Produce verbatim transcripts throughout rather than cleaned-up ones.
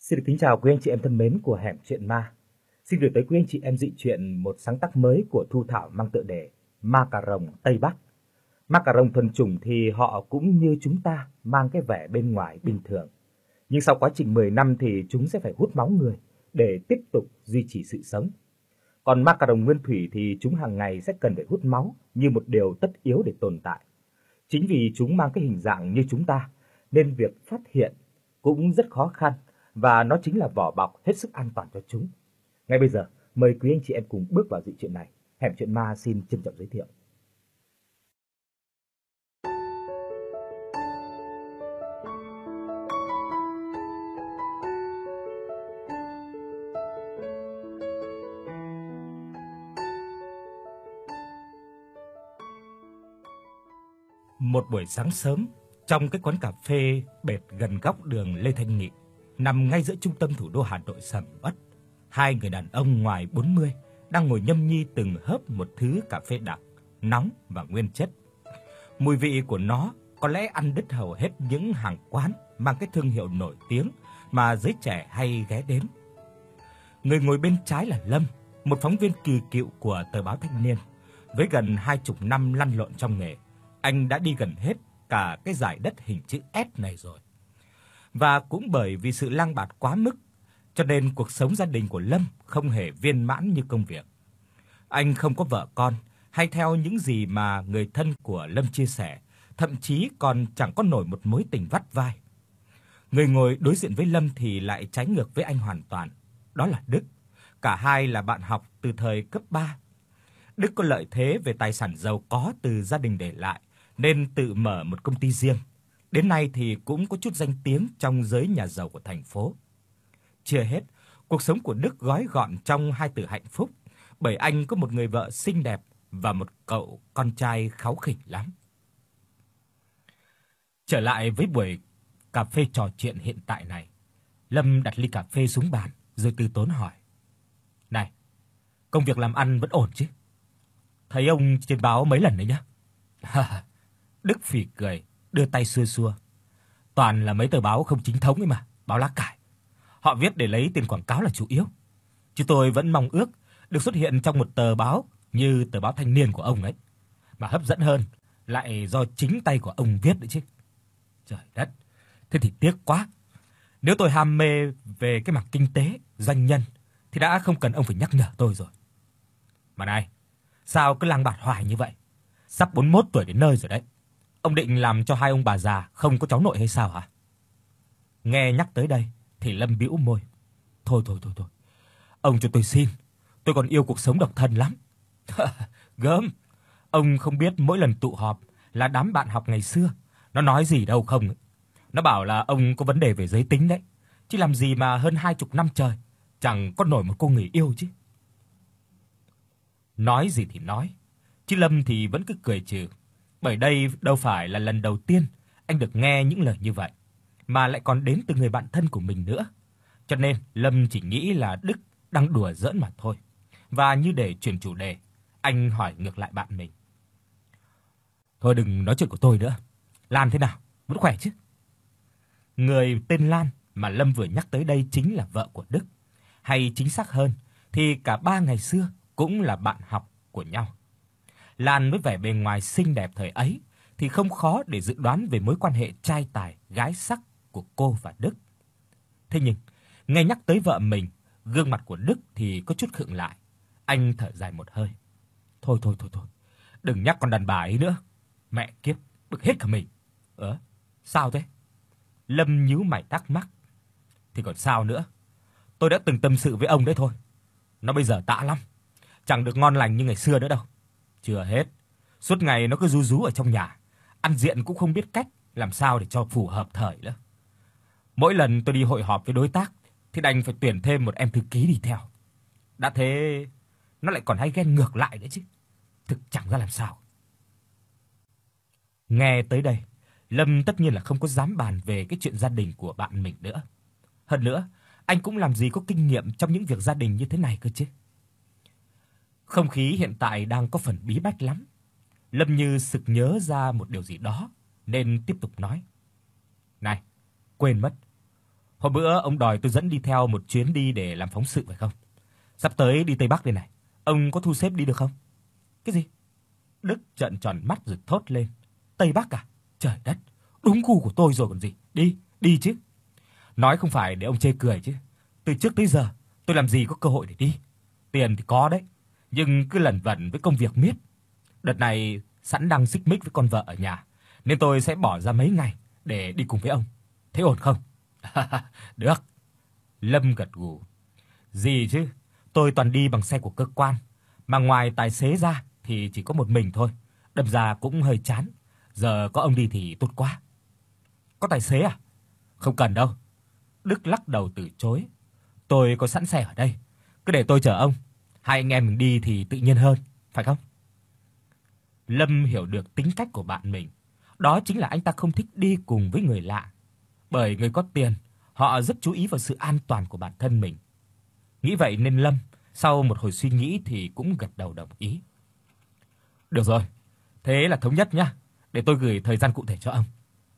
Xin được kính chào quý anh chị em thân mến của Hẻm Chuyện Ma. Xin gửi tới quý anh chị em dị truyện một sáng tác mới của Thu Thảo mang tựa đề Ma Cà Rồng Tây Bắc. Ma cà rồng thuần chủng thì họ cũng như chúng ta mang cái vẻ bên ngoài bình thường. Nhưng sau quá trình mười năm thì chúng sẽ phải hút máu người để tiếp tục duy trì sự sống. Còn ma cà rồng nguyên thủy thì chúng hàng ngày sẽ cần phải hút máu như một điều tất yếu để tồn tại. Chính vì chúng mang cái hình dạng như chúng ta nên việc phát hiện cũng rất khó khăn và nó chính là vỏ bọc hết sức an toàn cho chúng. Ngay bây giờ, mời quý anh chị em cùng bước vào dị truyện này. Hẻm Chuyện Ma xin trân trọng giới thiệu. Một buổi sáng sớm, trong cái quán cà phê bệt gần góc đường Lê Thanh Nghị, nằm ngay giữa trung tâm thủ đô Hà Nội sầm uất, hai người đàn ông ngoài bốn mươi đang ngồi nhâm nhi từng hớp một thứ cà phê đặc, nóng và nguyên chất. Mùi vị của nó có lẽ ăn đứt hầu hết những hàng quán mang cái thương hiệu nổi tiếng mà giới trẻ hay ghé đến. Người ngồi bên trái là Lâm, một phóng viên kỳ cựu của tờ báo Thanh Niên. Với gần hai chục năm lăn lộn trong nghề, anh đã đi gần hết cả cái dải đất hình chữ S này rồi. Và cũng bởi vì sự lang bạt quá mức, cho nên cuộc sống gia đình của Lâm không hề viên mãn như công việc. Anh không có vợ con, hay theo những gì mà người thân của Lâm chia sẻ, thậm chí còn chẳng có nổi một mối tình vắt vai. Người ngồi đối diện với Lâm thì lại trái ngược với anh hoàn toàn, đó là Đức. Cả hai là bạn học từ thời cấp ba. Đức có lợi thế về tài sản giàu có từ gia đình để lại, nên tự mở một công ty riêng. Đến nay thì cũng có chút danh tiếng trong giới nhà giàu của thành phố. Chưa hết, cuộc sống của Đức gói gọn trong hai từ hạnh phúc, bởi anh có một người vợ xinh đẹp và một cậu con trai kháu khỉnh lắm. Trở lại với buổi cà phê trò chuyện hiện tại này, Lâm đặt ly cà phê xuống bàn rồi từ tốn hỏi: "Này, công việc làm ăn vẫn ổn chứ? Thấy ông trên báo mấy lần đấy nhá." Đức phì cười, đưa tay xua xua. "Toàn là mấy tờ báo không chính thống ấy mà, báo lá cải. Họ viết để lấy tiền quảng cáo là chủ yếu. Chứ tôi vẫn mong ước được xuất hiện trong một tờ báo như tờ báo Thanh Niên của ông ấy. Mà hấp dẫn hơn, lại do chính tay của ông viết đấy chứ. Trời đất, thế thì tiếc quá. Nếu tôi ham mê về cái mặt kinh tế, doanh nhân thì đã không cần ông phải nhắc nhở tôi rồi. Mà này, sao cứ lang bạt hoài như vậy? Sắp bốn mươi mốt tuổi đến nơi rồi đấy. Ông định làm cho hai ông bà già không có cháu nội hay sao hả?" Nghe nhắc tới đây thì Lâm bĩu môi. Thôi thôi thôi thôi. Ông cho tôi xin, tôi còn yêu cuộc sống độc thân lắm." "Gớm, ông không biết mỗi lần tụ họp là đám bạn học ngày xưa nó nói gì đâu không ấy. Nó bảo là ông có vấn đề về giới tính đấy, chứ làm gì mà hơn hai chục năm trời chẳng có nổi một cô người yêu chứ." Nói gì thì nói, chứ Lâm thì vẫn cứ cười trừ, bởi đây đâu phải là lần đầu tiên anh được nghe những lời như vậy, mà lại còn đến từ người bạn thân của mình nữa. Cho nên Lâm chỉ nghĩ là Đức đang đùa giỡn mà thôi. Và như để chuyển chủ đề, anh hỏi ngược lại bạn mình: "Thôi đừng nói chuyện của tôi nữa. Lan thế nào? Vẫn khỏe chứ?" Người tên Lan mà Lâm vừa nhắc tới đây chính là vợ của Đức, hay chính xác hơn thì cả ba ngày xưa cũng là bạn học của nhau. Lan với vẻ bề ngoài xinh đẹp thời ấy thì không khó để dự đoán về mối quan hệ trai tài gái sắc của cô và Đức. Thế nhưng, nghe nhắc tới vợ mình, gương mặt của Đức thì có chút khựng lại. Anh thở dài một hơi. Thôi thôi thôi thôi, đừng nhắc con đàn bà ấy nữa. Mẹ kiếp, bực hết cả mình. Ơ, sao thế? Lâm nhíu mày thắc mắc. Thì còn sao nữa? Tôi đã từng tâm sự với ông đấy thôi. Nó bây giờ tã lắm, chẳng được ngon lành như ngày xưa nữa đâu. Chưa hết, suốt ngày nó cứ rú rú ở trong nhà, ăn diện cũng không biết cách làm sao để cho phù hợp thời nữa. Mỗi lần tôi đi hội họp với đối tác thì đành phải tuyển thêm một em thư ký đi theo. Đã thế, nó lại còn hay ghen ngược lại nữa chứ. Thực chẳng ra làm sao." Nghe tới đây, Lâm tất nhiên là không có dám bàn về cái chuyện gia đình của bạn mình nữa. Hơn nữa, anh cũng làm gì có kinh nghiệm trong những việc gia đình như thế này cơ chứ. Không khí hiện tại đang có phần bí bách lắm. Lâm như sực nhớ ra một điều gì đó nên tiếp tục nói: "Này, quên mất. Hôm bữa ông đòi tôi dẫn đi theo một chuyến đi để làm phóng sự phải không? Sắp tới đi Tây Bắc đây này, ông có thu xếp đi được không? Cái gì? Đức trợn tròn mắt rồi thốt lên. Tây Bắc à? Trời đất, đúng gu của tôi rồi còn gì. Đi, đi chứ. Nói không phải để ông chê cười chứ. Từ trước tới giờ, tôi làm gì có cơ hội để đi. Tiền thì có đấy, nhưng cứ lẩn vẩn với công việc miết. Đợt này sẵn đang xích mích với con vợ ở nhà, nên tôi sẽ bỏ ra mấy ngày để đi cùng với ông. Thế ổn không? Được. Lâm gật gù. Gì chứ, tôi toàn đi bằng xe của cơ quan, mà ngoài tài xế ra thì chỉ có một mình thôi, đâm ra cũng hơi chán. Giờ có ông đi thì tốt quá. Có tài xế à? Không cần đâu. Đức lắc đầu từ chối. Tôi có sẵn xe ở đây, cứ để tôi chở ông. Hai anh em mình đi thì tự nhiên hơn, phải không? Lâm hiểu được tính cách của bạn mình, đó chính là anh ta không thích đi cùng với người lạ. Bởi người có tiền, họ rất chú ý vào sự an toàn của bản thân mình. Nghĩ vậy nên Lâm, sau một hồi suy nghĩ thì cũng gật đầu đồng ý. Được rồi, thế là thống nhất nhá. Để tôi gửi thời gian cụ thể cho ông.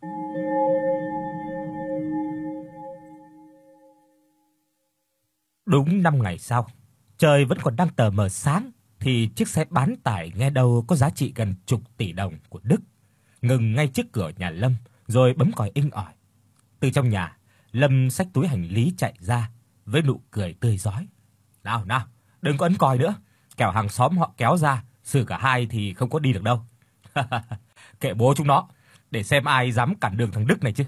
Đúng năm ngày sau, trời vẫn còn đang tờ mờ sáng thì chiếc xe bán tải nghe đâu có giá trị gần chục tỷ đồng của Đức ngừng ngay trước cửa nhà Lâm rồi bấm còi inh ỏi. Từ trong nhà, Lâm xách túi hành lý chạy ra với nụ cười tươi rói. "Nào nào, đừng có ấn còi nữa, kẻo hàng xóm họ kéo ra, xử cả hai thì không có đi được đâu." "Kệ bố chúng nó, để xem ai dám cản đường thằng Đức này chứ."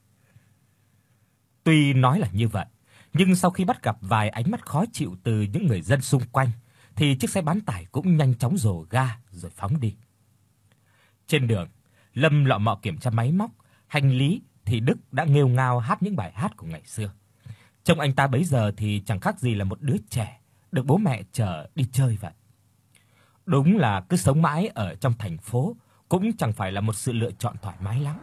Tuy nói là như vậy, nhưng sau khi bắt gặp vài ánh mắt khó chịu từ những người dân xung quanh thì chiếc xe bán tải cũng nhanh chóng rồ ga rồi phóng đi. Trên đường, Lâm lọ mọ kiểm tra máy móc, hành lý thì Đức đã nghêu ngao hát những bài hát của ngày xưa. Trông anh ta bấy giờ thì chẳng khác gì là một đứa trẻ được bố mẹ chở đi chơi vậy. Đúng là cứ sống mãi ở trong thành phố cũng chẳng phải là một sự lựa chọn thoải mái lắm.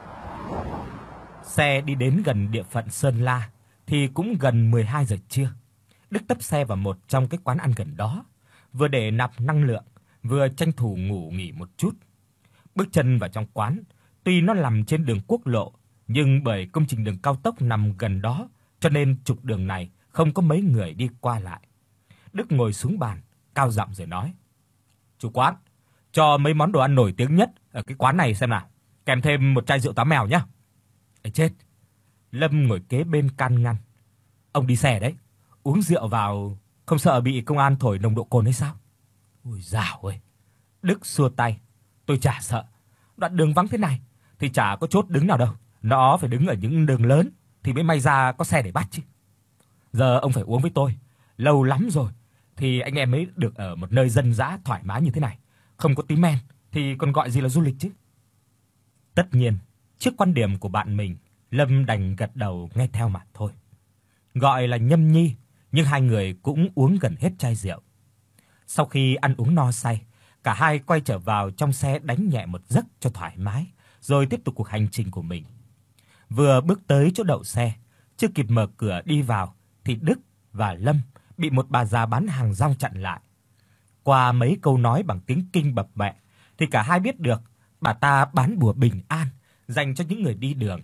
Xe đi đến gần địa phận Sơn La thì cũng gần mười hai giờ trưa. Đức tấp xe vào một trong cái quán ăn gần đó, vừa để nạp năng lượng, vừa tranh thủ ngủ nghỉ một chút. Bước chân vào trong quán, tuy nó nằm trên đường quốc lộ, nhưng bởi công trình đường cao tốc nằm gần đó, cho nên trục đường này không có mấy người đi qua lại. Đức ngồi xuống bàn, cao giọng rồi nói: "Chủ quán, cho mấy món đồ ăn nổi tiếng nhất ở cái quán này xem nào, kèm thêm một chai rượu tám mèo nhá." "Ấy chết." Lâm ngồi kế bên can ngăn. "Ông đi xe đấy, uống rượu vào không sợ bị công an thổi nồng độ cồn hay sao?" "Ôi dào ơi." Đức xua tay. "Tôi chả sợ. Đoạn đường vắng thế này thì chả có chốt đứng nào đâu. Nó phải đứng ở những đường lớn thì mới may ra có xe để bắt chứ. Giờ ông phải uống với tôi. Lâu lắm rồi thì anh em mới được ở một nơi dân dã thoải mái như thế này. Không có tí men thì còn gọi gì là du lịch chứ." Tất nhiên, trước quan điểm của bạn mình, Lâm đành gật đầu nghe theo mà thôi. Gọi là nhâm nhi, nhưng hai người cũng uống gần hết chai rượu. Sau khi ăn uống no say, cả hai quay trở vào trong xe đánh nhẹ một giấc cho thoải mái, rồi tiếp tục cuộc hành trình của mình. Vừa bước tới chỗ đậu xe, chưa kịp mở cửa đi vào thì Đức và Lâm bị một bà già bán hàng rong chặn lại. Qua mấy câu nói bằng tiếng Kinh bập bẹ thì cả hai biết được bà ta bán bùa bình an dành cho những người đi đường.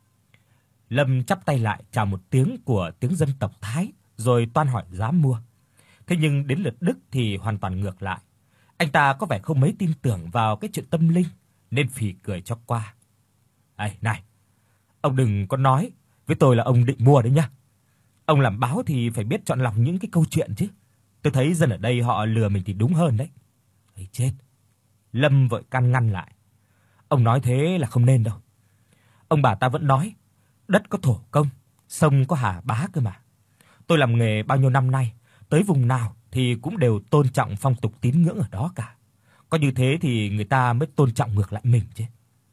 Lâm chắp tay lại chào một tiếng của tiếng dân tộc Thái rồi toan hỏi giá mua. Thế nhưng đến lượt Đức thì hoàn toàn ngược lại. Anh ta có vẻ không mấy tin tưởng vào cái chuyện tâm linh nên phì cười cho qua. "Ấy này, ông đừng có nói với tôi là ông định mua đấy nhá. Ông làm báo thì phải biết chọn lọc những cái câu chuyện chứ. Tôi thấy dân ở đây họ lừa mình thì đúng hơn đấy." "Ấy chết." Lâm vội can ngăn lại. "Ông nói thế là không nên đâu. Ông bà ta vẫn nói đất có thổ công, sông có hà bá cơ mà. Tôi làm nghề bao nhiêu năm nay, tới vùng nào thì cũng đều tôn trọng phong tục tín ngưỡng ở đó cả. Có như thế thì người ta mới tôn trọng ngược lại mình chứ."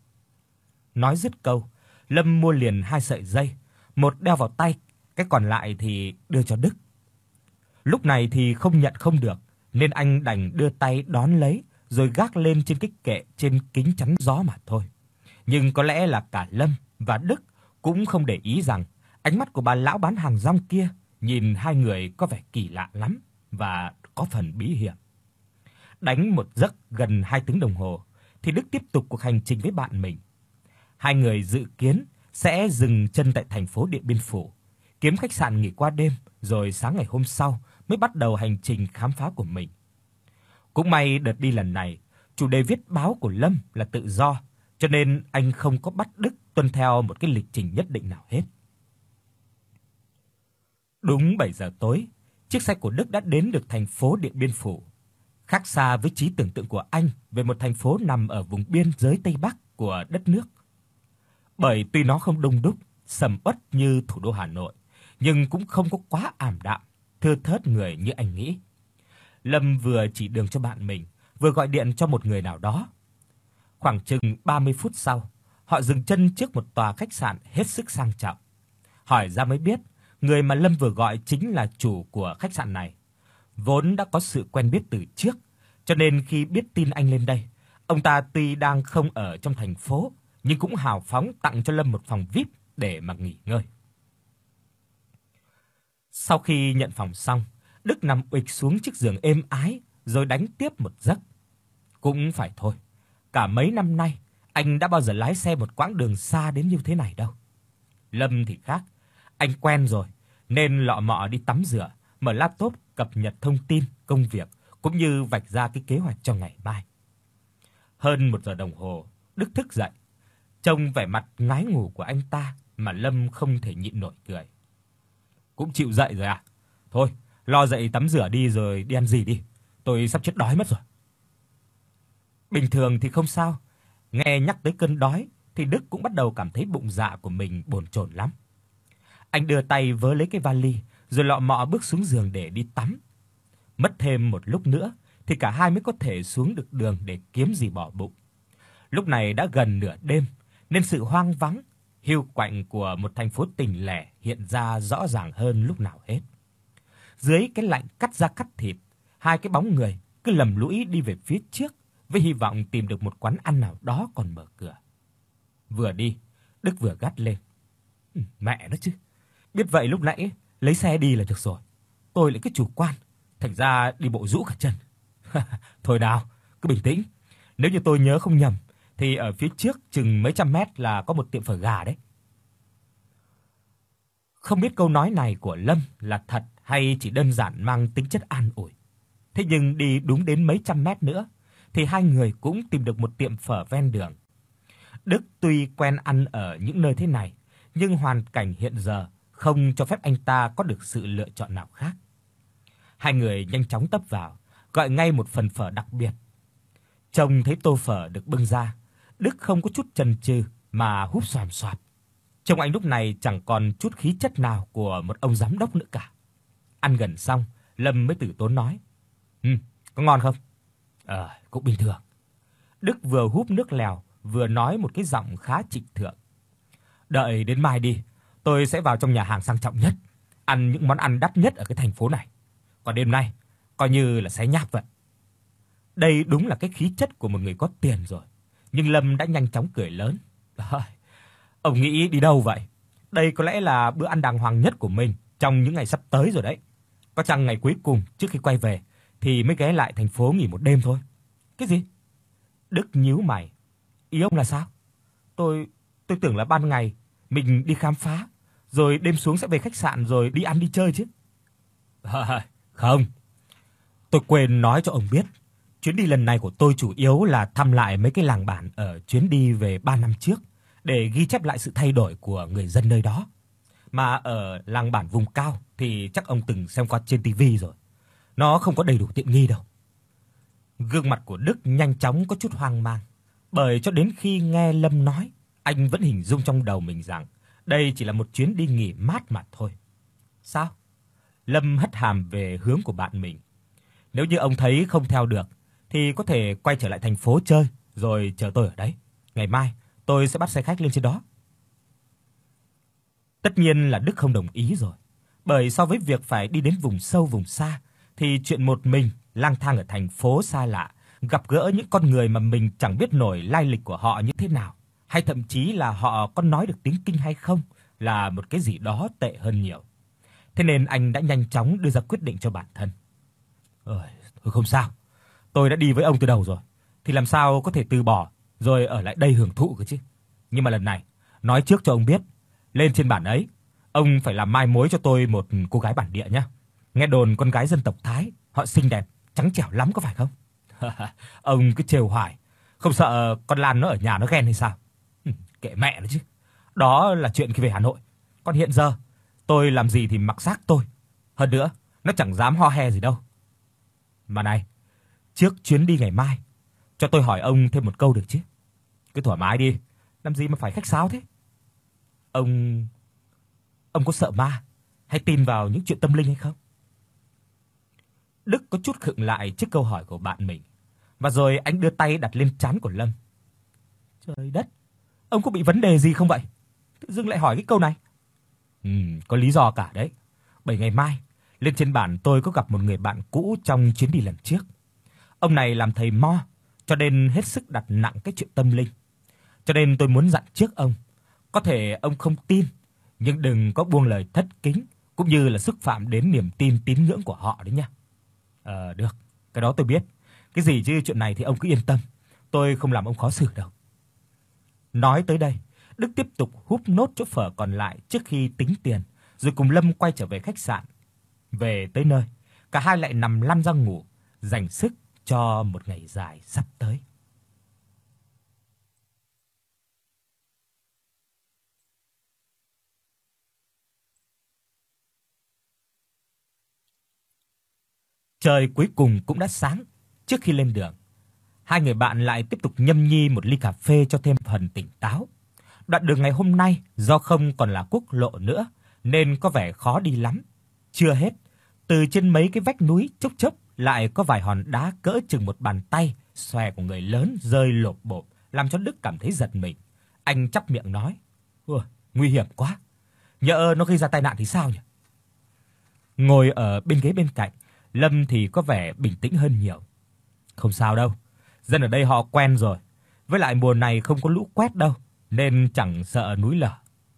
Nói dứt câu, Lâm mua liền hai sợi dây, một đeo vào tay, cái còn lại thì đưa cho Đức. Lúc này thì không nhận không được, nên anh đành đưa tay đón lấy rồi gác lên trên cái kệ trên kính chắn gió mà thôi. Nhưng có lẽ là cả Lâm và Đức cũng không để ý rằng ánh mắt của bà lão bán hàng rong kia nhìn hai người có vẻ kỳ lạ lắm và có phần bí hiểm. Đánh một giấc gần hai tiếng đồng hồ thì Đức tiếp tục cuộc hành trình với bạn mình. Hai người dự kiến sẽ dừng chân tại thành phố Điện Biên Phủ kiếm khách sạn nghỉ qua đêm, rồi sáng ngày hôm sau mới bắt đầu hành trình khám phá của mình. Cũng may đợt đi lần này, chủ đề viết báo của Lâm là tự do, cho nên anh không có bắt Đức tuân theo một cái lịch trình nhất định nào hết. Đúng bảy giờ tối, chiếc xe của Đức đã đến được thành phố Điện Biên Phủ. Khác xa với trí tưởng tượng của anh về một thành phố nằm ở vùng biên giới Tây Bắc của đất nước. Bởi tuy nó không đông đúc, sầm uất như thủ đô Hà Nội, nhưng cũng không có quá ảm đạm, thưa thớt người như anh nghĩ. Lâm vừa chỉ đường cho bạn mình, vừa gọi điện cho một người nào đó. Khoảng chừng ba mươi phút sau, họ dừng chân trước một tòa khách sạn hết sức sang trọng. Hỏi ra mới biết, người mà Lâm vừa gọi chính là chủ của khách sạn này. Vốn đã có sự quen biết từ trước, cho nên khi biết tin anh lên đây, ông ta tuy đang không ở trong thành phố, nhưng cũng hào phóng tặng cho Lâm một phòng vi ai pi để mà nghỉ ngơi. Sau khi nhận phòng xong, Đức nằm uịch xuống chiếc giường êm ái rồi đánh tiếp một giấc. Cũng phải thôi, cả mấy năm nay anh đã bao giờ lái xe một quãng đường xa đến như thế này đâu. Lâm thì khác, anh quen rồi nên lọ mọ đi tắm rửa, mở laptop cập nhật thông tin, công việc cũng như vạch ra cái kế hoạch cho ngày mai. Hơn một giờ đồng hồ, Đức thức dậy. Trông vẻ mặt ngái ngủ của anh ta mà Lâm không thể nhịn nổi cười. Cũng chịu dậy rồi à? Thôi, lo dậy tắm rửa đi rồi đi ăn gì đi. Tôi sắp chết đói mất rồi. Bình thường thì không sao, nghe nhắc tới cơn đói thì Đức cũng bắt đầu cảm thấy bụng dạ của mình bồn chồn lắm. Anh đưa tay vớ lấy cái vali rồi lọ mọ bước xuống giường để đi tắm. Mất thêm một lúc nữa thì cả hai mới có thể xuống được đường để kiếm gì bỏ bụng. Lúc này đã gần nửa đêm nên sự hoang vắng, hiu quạnh của một thành phố tỉnh lẻ hiện ra rõ ràng hơn lúc nào hết. Dưới cái lạnh cắt da cắt thịt, hai cái bóng người cứ lầm lũi đi về phía trước với hy vọng tìm được một quán ăn nào đó còn mở cửa. Vừa đi, Đức vừa gắt lên. Ừ, mẹ nó chứ. Biết vậy lúc nãy lấy xe đi là được rồi. Tôi lại cứ chủ quan, thành ra đi bộ rũ cả chân. Thôi nào, cứ bình tĩnh. Nếu như tôi nhớ không nhầm thì ở phía trước chừng mấy trăm mét là có một tiệm phở gà đấy. Không biết câu nói này của Lâm là thật hay chỉ đơn giản mang tính chất an ủi. Thế nhưng đi đúng đến mấy trăm mét nữa thì hai người cũng tìm được một tiệm phở ven đường. Đức tuy quen ăn ở những nơi thế này, nhưng hoàn cảnh hiện giờ không cho phép anh ta có được sự lựa chọn nào khác. Hai người nhanh chóng tấp vào, gọi ngay một phần phở đặc biệt. Trông thấy tô phở được bưng ra, Đức không có chút chần chừ mà húp xoàm xoạp. Trông anh lúc này chẳng còn chút khí chất nào của một ông giám đốc nữa cả. Ăn gần xong, Lâm mới từ tốn nói: "Ừ, có ngon không?" "Ờ, cũng bình thường." Đức vừa húp nước lèo, vừa nói một cái giọng khá trịnh thượng. "Đợi đến mai đi, tôi sẽ vào trong nhà hàng sang trọng nhất, ăn những món ăn đắt nhất ở cái thành phố này. Còn đêm nay, coi như là xé nháp vậy." Đây đúng là cái khí chất của một người có tiền rồi. Nhưng Lâm đã nhanh chóng cười lớn. "Ông nghĩ đi đâu vậy? Đây có lẽ là bữa ăn đàng hoàng nhất của mình trong những ngày sắp tới rồi đấy. Có chăng ngày cuối cùng trước khi quay về thì mới ghé lại thành phố nghỉ một đêm thôi." "Cái gì?" Đức nhíu mày. "Ý ông là sao? Tôi tôi tưởng là ban ngày mình đi khám phá, rồi đêm xuống sẽ về khách sạn rồi đi ăn đi chơi chứ." "Không. Tôi quên nói cho ông biết, chuyến đi lần này của tôi chủ yếu là thăm lại mấy cái làng bản ở chuyến đi về ba năm trước để ghi chép lại sự thay đổi của người dân nơi đó. Mà ở làng bản vùng cao thì chắc ông từng xem qua trên ti vi rồi. Nó không có đầy đủ tiện nghi đâu." Gương mặt của Đức nhanh chóng có chút hoang mang, bởi cho đến khi nghe Lâm nói, anh vẫn hình dung trong đầu mình rằng đây chỉ là một chuyến đi nghỉ mát mà thôi. "Sao?" Lâm hất hàm về hướng của bạn mình. "Nếu như ông thấy không theo được thì có thể quay trở lại thành phố chơi rồi chờ tôi ở đấy. Ngày mai tôi sẽ bắt xe khách lên trên đó." Tất nhiên là Đức không đồng ý rồi, bởi so với việc phải đi đến vùng sâu vùng xa thì chuyện một mình lang thang ở thành phố xa lạ, gặp gỡ những con người mà mình chẳng biết nổi lai lịch của họ như thế nào, hay thậm chí là họ có nói được tiếng Kinh hay không, là một cái gì đó tệ hơn nhiều. Thế nên anh đã nhanh chóng đưa ra quyết định cho bản thân. "Ơi, thôi không sao. Tôi đã đi với ông từ đầu rồi, thì làm sao có thể từ bỏ rồi ở lại đây hưởng thụ cơ chứ. Nhưng mà lần này, nói trước cho ông biết, lên trên bản ấy, Ông phải làm mai mối cho tôi một cô gái bản địa nhé. Nghe đồn con gái dân tộc Thái, họ xinh đẹp, trắng trẻo lắm có phải không? Ông cứ trêu hoài, không sợ con Lan nó ở nhà nó ghen hay sao? Hừm, kệ mẹ nó chứ. Đó là chuyện khi về Hà Nội. Còn hiện giờ, tôi làm gì thì mặc xác tôi. Hơn nữa, nó chẳng dám ho he gì đâu. Mà này, trước chuyến đi ngày mai, cho tôi hỏi ông thêm một câu được chứ? Cứ thoải mái đi, làm gì mà phải khách sáo thế? Ông ông có sợ ma hay tin vào những chuyện tâm linh hay không? Đức có chút khựng lại trước câu hỏi của bạn mình, và rồi anh đưa tay đặt lên trán của Lâm. Trời đất, ông có bị vấn đề gì không vậy? Tự dưng lại hỏi cái câu này. Ừm, có lý do cả đấy. Bởi ngày mai, lên trên bản tôi có gặp một người bạn cũ trong chuyến đi lần trước. Ông này làm thầy mo, cho nên hết sức đặt nặng cái chuyện tâm linh. Cho nên tôi muốn dặn trước ông, có thể ông không tin, nhưng đừng có buông lời thất kính cũng như là xúc phạm đến niềm tin tín ngưỡng của họ đấy nha. Ờ được, cái đó tôi biết. Cái gì chứ chuyện này thì ông cứ yên tâm, tôi không làm ông khó xử đâu. Nói tới đây, Đức tiếp tục húp nốt chỗ phở còn lại trước khi tính tiền, rồi cùng Lâm quay trở về khách sạn. Về tới nơi, cả hai lại nằm lăn ra ngủ, dành sức cho một ngày dài sắp tới. Trời cuối cùng cũng đã sáng. Trước khi lên đường, hai người bạn lại tiếp tục nhâm nhi một ly cà phê cho thêm phần tỉnh táo. Đoạn đường ngày hôm nay do không còn là quốc lộ nữa nên có vẻ khó đi lắm. Chưa hết, từ trên mấy cái vách núi chốc chốc lại có vài hòn đá cỡ chừng một bàn tay xòe của người lớn rơi lộp bộp, làm cho Đức cảm thấy giật mình. Anh chắp miệng nói: "Ôi, nguy hiểm quá. Nhỡ nó gây ra tai nạn thì sao nhỉ?" Ngồi ở bên ghế bên cạnh, Lâm thì có vẻ bình tĩnh hơn nhiều. "Không sao đâu, dân ở đây họ quen rồi, với lại mùa này không có lũ quét đâu, nên chẳng sợ núi lở."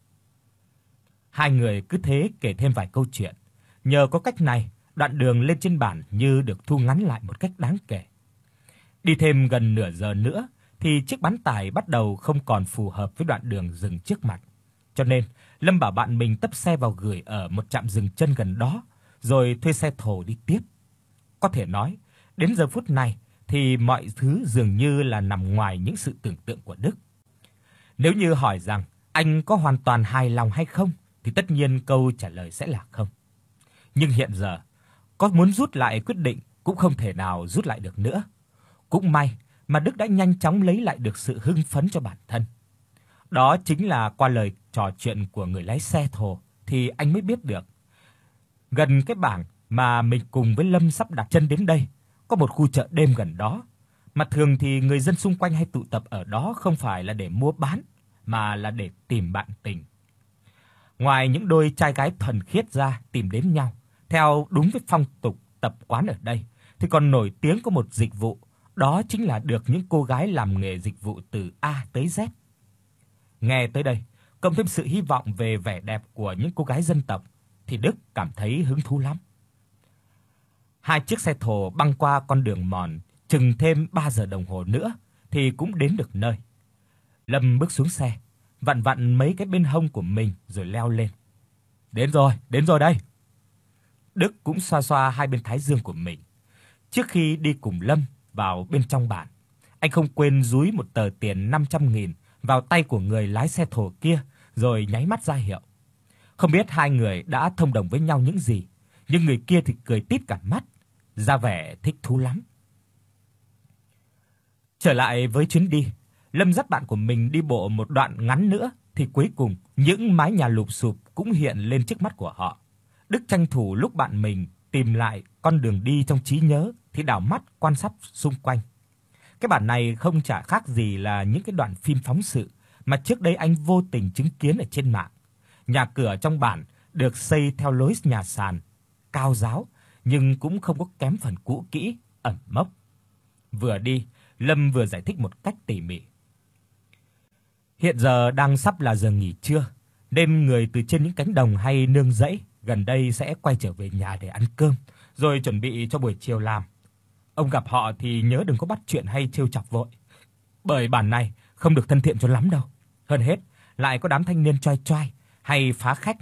Hai người cứ thế kể thêm vài câu chuyện. Nhờ có cách này, đoạn đường lên trên bản như được thu ngắn lại một cách đáng kể. Đi thêm gần nửa giờ nữa thì chiếc bán tải bắt đầu không còn phù hợp với đoạn đường dừng trước mặt. Cho nên, Lâm bảo bạn mình tấp xe vào gửi ở một trạm dừng chân gần đó, rồi thuê xe thồ đi tiếp. Có thể nói, đến giờ phút này thì mọi thứ dường như là nằm ngoài những sự tưởng tượng của Đức. Nếu như hỏi rằng anh có hoàn toàn hài lòng hay không, thì tất nhiên câu trả lời sẽ là không. Nhưng hiện giờ, có muốn rút lại quyết định cũng không thể nào rút lại được nữa. Cũng may mà Đức đã nhanh chóng lấy lại được sự hưng phấn cho bản thân. Đó chính là qua lời trò chuyện của người lái xe thồ thì anh mới biết được. Gần cái bảng mà mình cùng với Lâm sắp đặt chân đến đây, có một khu chợ đêm gần đó. Mà thường thì người dân xung quanh hay tụ tập ở đó không phải là để mua bán, mà là để tìm bạn tình. Ngoài những đôi trai gái thuần khiết ra tìm đến nhau, theo đúng với phong tục tập quán ở đây, thì còn nổi tiếng có một dịch vụ, đó chính là được những cô gái làm nghề dịch vụ từ A tới Z. Nghe tới đây, cộng thêm sự hy vọng về vẻ đẹp của những cô gái dân tộc, thì Đức cảm thấy hứng thú lắm. Hai chiếc xe thồ băng qua con đường mòn, chừng thêm ba giờ đồng hồ nữa thì cũng đến được nơi. Lâm bước xuống xe, vặn vặn mấy cái bên hông của mình rồi leo lên. "Đến rồi, đến rồi đây." Đức cũng xoa xoa hai bên thái dương của mình. Trước khi đi cùng Lâm vào bên trong bản, anh không quên dúi một tờ tiền năm trăm nghìn vào tay của người lái xe thồ kia rồi nháy mắt ra hiệu. Không biết hai người đã thông đồng với nhau những gì, nhưng người kia thì cười tít cả mắt, ra vẻ thích thú lắm. Trở lại với chuyến đi, Lâm dắt bạn của mình đi bộ một đoạn ngắn nữa thì cuối cùng những mái nhà lụp xụp cũng hiện lên trước mắt của họ. Đức tranh thủ lúc bạn mình tìm lại con đường đi trong trí nhớ thì đảo mắt quan sát xung quanh. Cái bản này không chả khác gì là những cái đoạn phim phóng sự mà trước đây anh vô tình chứng kiến ở trên mạng. Nhà cửa trong bản được xây theo lối nhà sàn, cao ráo nhưng cũng không có kém phần cũ kỹ, ẩm mốc. Vừa đi, Lâm vừa giải thích một cách tỉ mỉ. Hiện giờ đang sắp là giờ nghỉ trưa, nên người từ trên những cánh đồng hay nương rẫy gần đây sẽ quay trở về nhà để ăn cơm, rồi chuẩn bị cho buổi chiều làm. Ông gặp họ thì nhớ đừng có bắt chuyện hay trêu chọc vội, bởi bản này không được thân thiện cho lắm đâu. Hơn hết, lại có đám thanh niên choi choai hay phá khách nữa,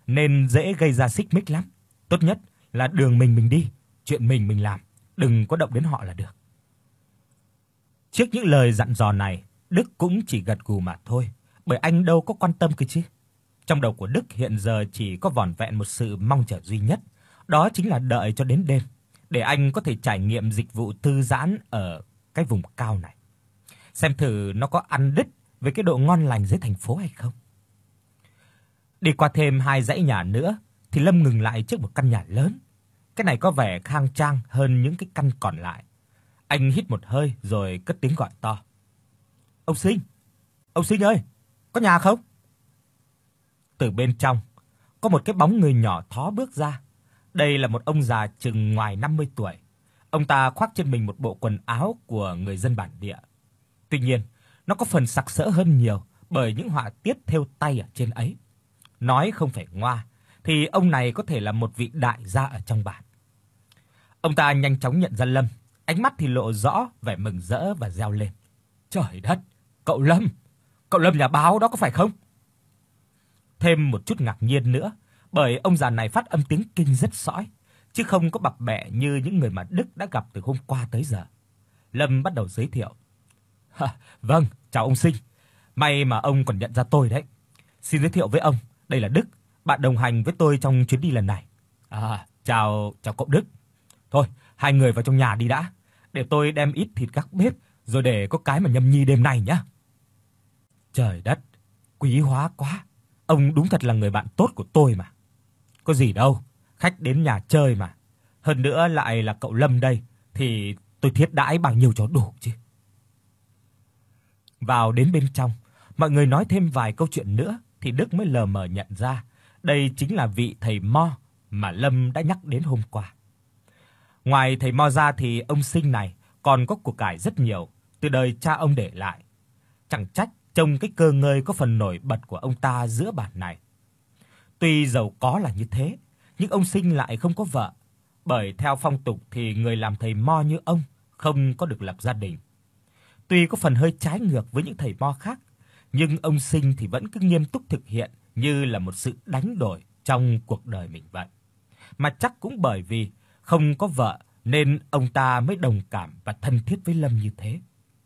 nên dễ gây ra xích mích lắm. Tốt nhất là đường mình mình đi, chuyện mình mình làm, đừng có động đến họ là được. Trước những lời dặn dò này, Đức cũng chỉ gật gù mà thôi, bởi anh đâu có quan tâm cơ chứ. Trong đầu của Đức hiện giờ chỉ có vỏn vẹn một sự mong chờ duy nhất, đó chính là đợi cho đến đêm để anh có thể trải nghiệm dịch vụ thư giãn ở cái vùng cao này. Xem thử nó có ăn đứt với cái độ ngon lành dưới thành phố hay không. Đi qua thêm hai dãy nhà nữa thì Lâm ngừng lại trước một căn nhà lớn. Cái này có vẻ khang trang hơn những cái căn còn lại. Anh hít một hơi rồi cất tiếng gọi to. "Ông Sinh, ông Sinh ơi, có nhà không?" Từ bên trong có một cái bóng người nhỏ thó bước ra. Đây là một ông già chừng ngoài năm mươi tuổi. Ông ta khoác trên mình một bộ quần áo của người dân bản địa. Tuy nhiên, nó có phần sặc sỡ hơn nhiều bởi những họa tiết thêu tay ở trên ấy. Nói không phải ngoa thì ông này có thể là một vị đại gia ở trong bản. Ông ta nhanh chóng nhận ra Lâm, ánh mắt thì lộ rõ vẻ mừng rỡ và reo lên. "Trời đất, cậu Lâm, cậu Lâm nhà báo đó có phải không?" Thêm một chút ngạc nhiên nữa, bởi ông già này phát âm tiếng Kinh rất sõi, chứ không có bập bẹ như những người mà Đức đã gặp từ hôm qua tới giờ. Lâm bắt đầu giới thiệu. "Vâng, chào ông Sinh. May mà ông còn nhận ra tôi đấy. Xin giới thiệu với ông, đây là Đức, bạn đồng hành với tôi trong chuyến đi lần này." "À, chào, chào cậu Đức. Thôi, hai người vào trong nhà đi đã, để tôi đem ít thịt các bếp rồi để có cái mà nhâm nhi đêm nay nhá." Trời đất, quý hóa quá. Ông đúng thật là người bạn tốt của tôi mà. Có gì đâu, khách đến nhà chơi mà. Hơn nữa lại là cậu Lâm đây thì tôi thiết đãi bao nhiêu cho đủ chứ. Vào đến bên trong, mọi người nói thêm vài câu chuyện nữa thì Đức mới lờ mờ nhận ra đây chính là vị thầy Mo mà Lâm đã nhắc đến hôm qua. Ngoài thầy Mo ra thì ông Sinh này còn có của cải rất nhiều từ đời cha ông để lại. Chẳng trách trông cái cơ ngơi có phần nổi bật của ông ta giữa bản này. Tuy giàu có là như thế, nhưng ông Sinh lại không có vợ, bởi theo phong tục thì người làm thầy Mo như ông không có được lập gia đình. Tuy có phần hơi trái ngược với những thầy Mo khác, nhưng ông Sinh thì vẫn cứ nghiêm túc thực hiện như là một sự đánh đổi trong cuộc đời mình vậy. Mà chắc cũng bởi vì không có vợ nên ông ta mới đồng cảm và thân thiết với Lâm như thế.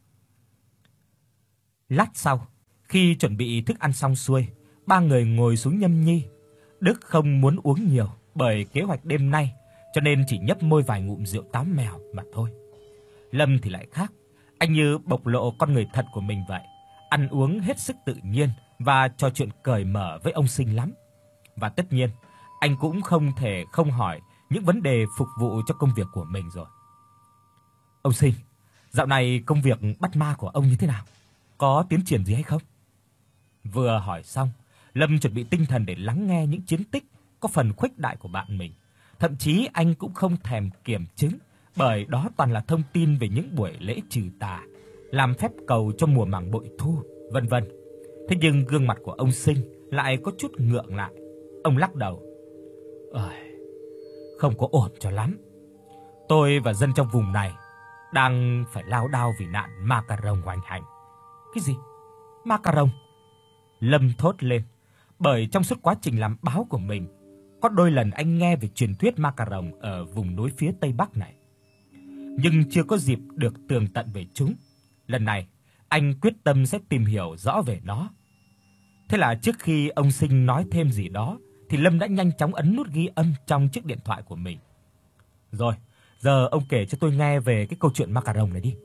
Lát sau, khi chuẩn bị thức ăn xong xuôi, ba người ngồi xuống nhâm nhi. Đức không muốn uống nhiều bởi kế hoạch đêm nay, cho nên chỉ nhấp môi vài ngụm rượu táo mèo mà thôi. Lâm thì lại khác, anh như bộc lộ con người thật của mình vậy, ăn uống hết sức tự nhiên và trò chuyện cởi mở với ông Sinh lắm. Và tất nhiên, anh cũng không thể không hỏi những vấn đề phục vụ cho công việc của mình rồi. "Ông Sinh, dạo này công việc bắt ma của ông như thế nào? Có tiến triển gì hay không?" Vừa hỏi xong, Lâm chuẩn bị tinh thần để lắng nghe những chiến tích có phần khuếch đại của bạn mình. Thậm chí anh cũng không thèm kiểm chứng, bởi đó toàn là thông tin về những buổi lễ trừ tà, làm phép cầu cho mùa màng bội thu, vân vân. Thế nhưng gương mặt của ông Sinh lại có chút ngượng lại. Ông lắc đầu. "Ơi, không có ổn cho lắm. Tôi và dân trong vùng này đang phải lao đao vì nạn ma cà rồng hoành hành." "Cái gì? Ma cà rồng?" Lâm thốt lên, bởi trong suốt quá trình làm báo của mình, có đôi lần anh nghe về truyền thuyết ma cà rồng ở vùng núi phía Tây Bắc này, nhưng chưa có dịp được tường tận về chúng. Lần này, anh quyết tâm sẽ tìm hiểu rõ về nó. Thế là trước khi ông Sinh nói thêm gì đó, thì Lâm đã nhanh chóng ấn nút ghi âm trong chiếc điện thoại của mình. "Rồi, giờ ông kể cho tôi nghe về cái câu chuyện ma cà rồng này đi."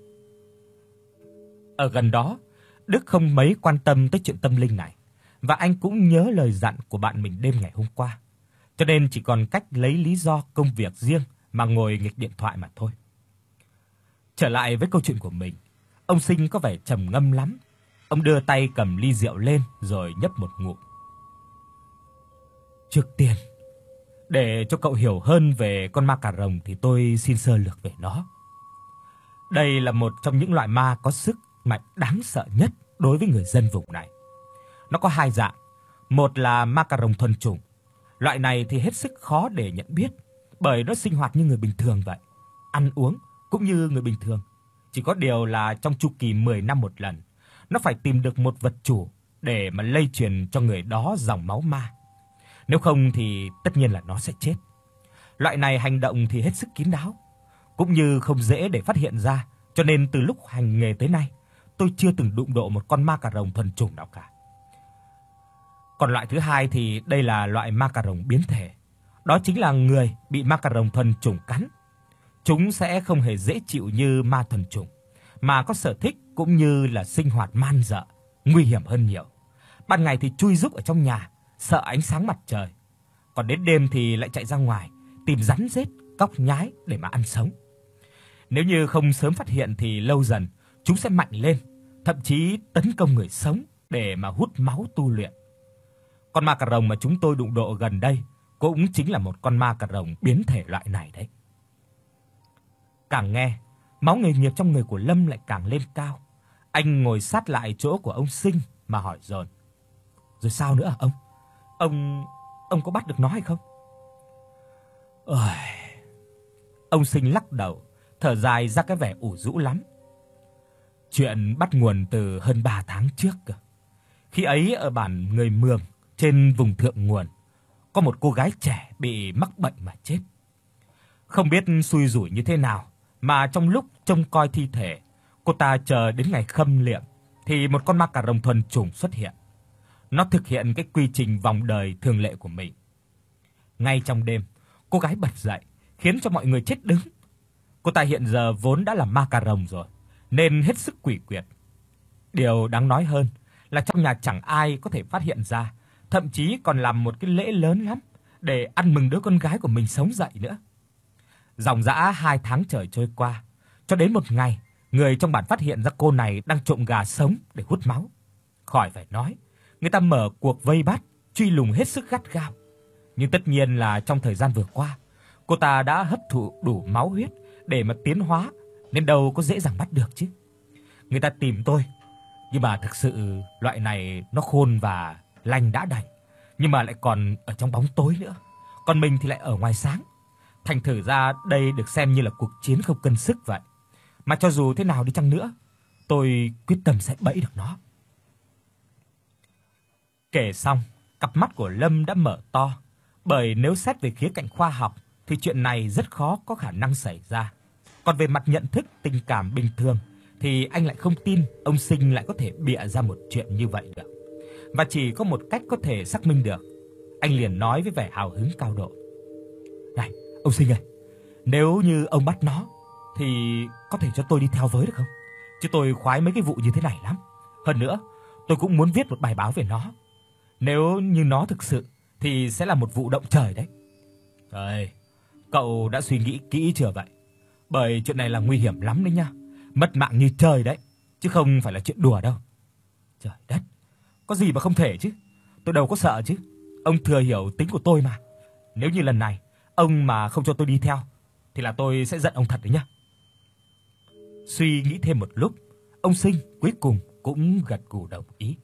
Ở gần đó, Đức không mấy quan tâm tới chuyện tâm linh này, và anh cũng nhớ lời dặn của bạn mình đêm ngày hôm qua, cho nên chỉ còn cách lấy lý do công việc riêng mà ngồi nghịch điện thoại mà thôi. Trở lại với câu chuyện của mình, ông Sinh có vẻ trầm ngâm lắm. Ông đưa tay cầm ly rượu lên rồi nhấp một ngụm. "Trước tiên, để cho cậu hiểu hơn về con ma cà rồng thì tôi xin sơ lược về nó. Đây là một trong những loại ma có sức mạnh đáng sợ nhất đối với người dân vùng này. Nó có hai dạng, một là ma cà rồng thuần chủng. Loại này thì hết sức khó để nhận biết, bởi nó sinh hoạt như người bình thường vậy, ăn uống cũng như người bình thường. Chỉ có điều là trong chu kỳ mười năm một lần, nó phải tìm được một vật chủ để mà lây truyền cho người đó dòng máu ma. Nếu không thì tất nhiên là nó sẽ chết. Loại này hành động thì hết sức kín đáo, cũng như không dễ để phát hiện ra, cho nên từ lúc hành nghề tới nay, tôi chưa từng đụng độ một con ma cà rồng thuần chủng nào cả. Còn loại thứ hai thì đây là loại ma cà rồng biến thể. Đó chính là người bị ma cà rồng thuần chủng cắn. Chúng sẽ không hề dễ chịu như ma thuần chủng, mà có sở thích cũng như là sinh hoạt man dợ, nguy hiểm hơn nhiều. Ban ngày thì chui rúc ở trong nhà, sợ ánh sáng mặt trời. Còn đến đêm thì lại chạy ra ngoài, tìm rắn rết, cóc nhái để mà ăn sống. Nếu như không sớm phát hiện thì lâu dần chúng sẽ mạnh lên, thậm chí tấn công người sống để mà hút máu tu luyện. Con ma cà rồng mà chúng tôi đụng độ gần đây cũng chính là một con ma cà rồng biến thể loại này đấy. Càng nghe, máu nghề nghiệp trong người của Lâm lại càng lên cao. Anh ngồi sát lại chỗ của ông Sinh mà hỏi dồn: "Rồi sao nữa hả ông? Ông ông có bắt được nó hay không?" Ôi. Ông Sinh lắc đầu, thở dài ra cái vẻ ủ rũ lắm. Chuyện bắt nguồn từ hơn ba tháng trước cơ. Khi ấy ở bản người Mường trên vùng thượng nguồn, có một cô gái trẻ bị mắc bệnh mà chết. Không biết xui rủi như thế nào mà trong lúc trông coi thi thể, cô ta chờ đến ngày khâm liệm thì một con ma cà rồng thuần chủng xuất hiện. Nó thực hiện cái quy trình vòng đời thường lệ của mình. Ngay trong đêm, cô gái bật dậy, khiến cho mọi người chết đứng. Cô ta hiện giờ vốn đã là ma cà rồng rồi, nên hết sức quỷ quyệt. Điều đáng nói hơn là trong nhà chẳng ai có thể phát hiện ra, thậm chí còn làm một cái lễ lớn lắm để ăn mừng đứa con gái của mình sống dậy nữa. Dòng dã hai tháng trời trôi qua, cho đến một ngày, người trong bản phát hiện ra cô này đang trộm gà sống để hút máu. Khỏi phải nói, người ta mở cuộc vây bắt, truy lùng hết sức gắt gao. Nhưng tất nhiên là trong thời gian vừa qua, cô ta đã hấp thụ đủ máu huyết để mà tiến hóa, nên đâu có dễ dàng bắt được chứ. Người ta tìm tôi, nhưng mà thực sự loại này nó khôn và lanh đã đành, nhưng mà lại còn ở trong bóng tối nữa. Còn mình thì lại ở ngoài sáng. Thành thử ra đây được xem như là cuộc chiến không cân sức vậy. Mà cho dù thế nào đi chăng nữa, tôi quyết tâm sẽ bẫy được nó. Kể xong, cặp mắt của Lâm đã mở to, bởi nếu xét về khía cạnh khoa học thì chuyện này rất khó có khả năng xảy ra. Còn về mặt nhận thức tình cảm bình thường thì anh lại không tin ông Sinh lại có thể bịa ra một chuyện như vậy được. Và chỉ có một cách có thể xác minh được. Anh liền nói với vẻ hào hứng cao độ: "Này, ông Sinh ơi, nếu như ông bắt nó thì có thể cho tôi đi theo với được không? Chứ tôi khoái mấy cái vụ như thế này lắm. Hơn nữa, tôi cũng muốn viết một bài báo về nó. Nếu như nó thực sự thì sẽ là một vụ động trời đấy." "Trời, cậu đã suy nghĩ kỹ chưa vậy? Bởi chuyện này là nguy hiểm lắm đấy nha. Mất mạng như trời đấy, chứ không phải là chuyện đùa đâu." "Trời đất, có gì mà không thể chứ. Tôi đâu có sợ chứ. Ông thừa hiểu tính của tôi mà. Nếu như lần này ông mà không cho tôi đi theo thì là tôi sẽ giận ông thật đấy nhá." Suy nghĩ thêm một lúc, ông Sinh cuối cùng cũng gật gù đồng ý.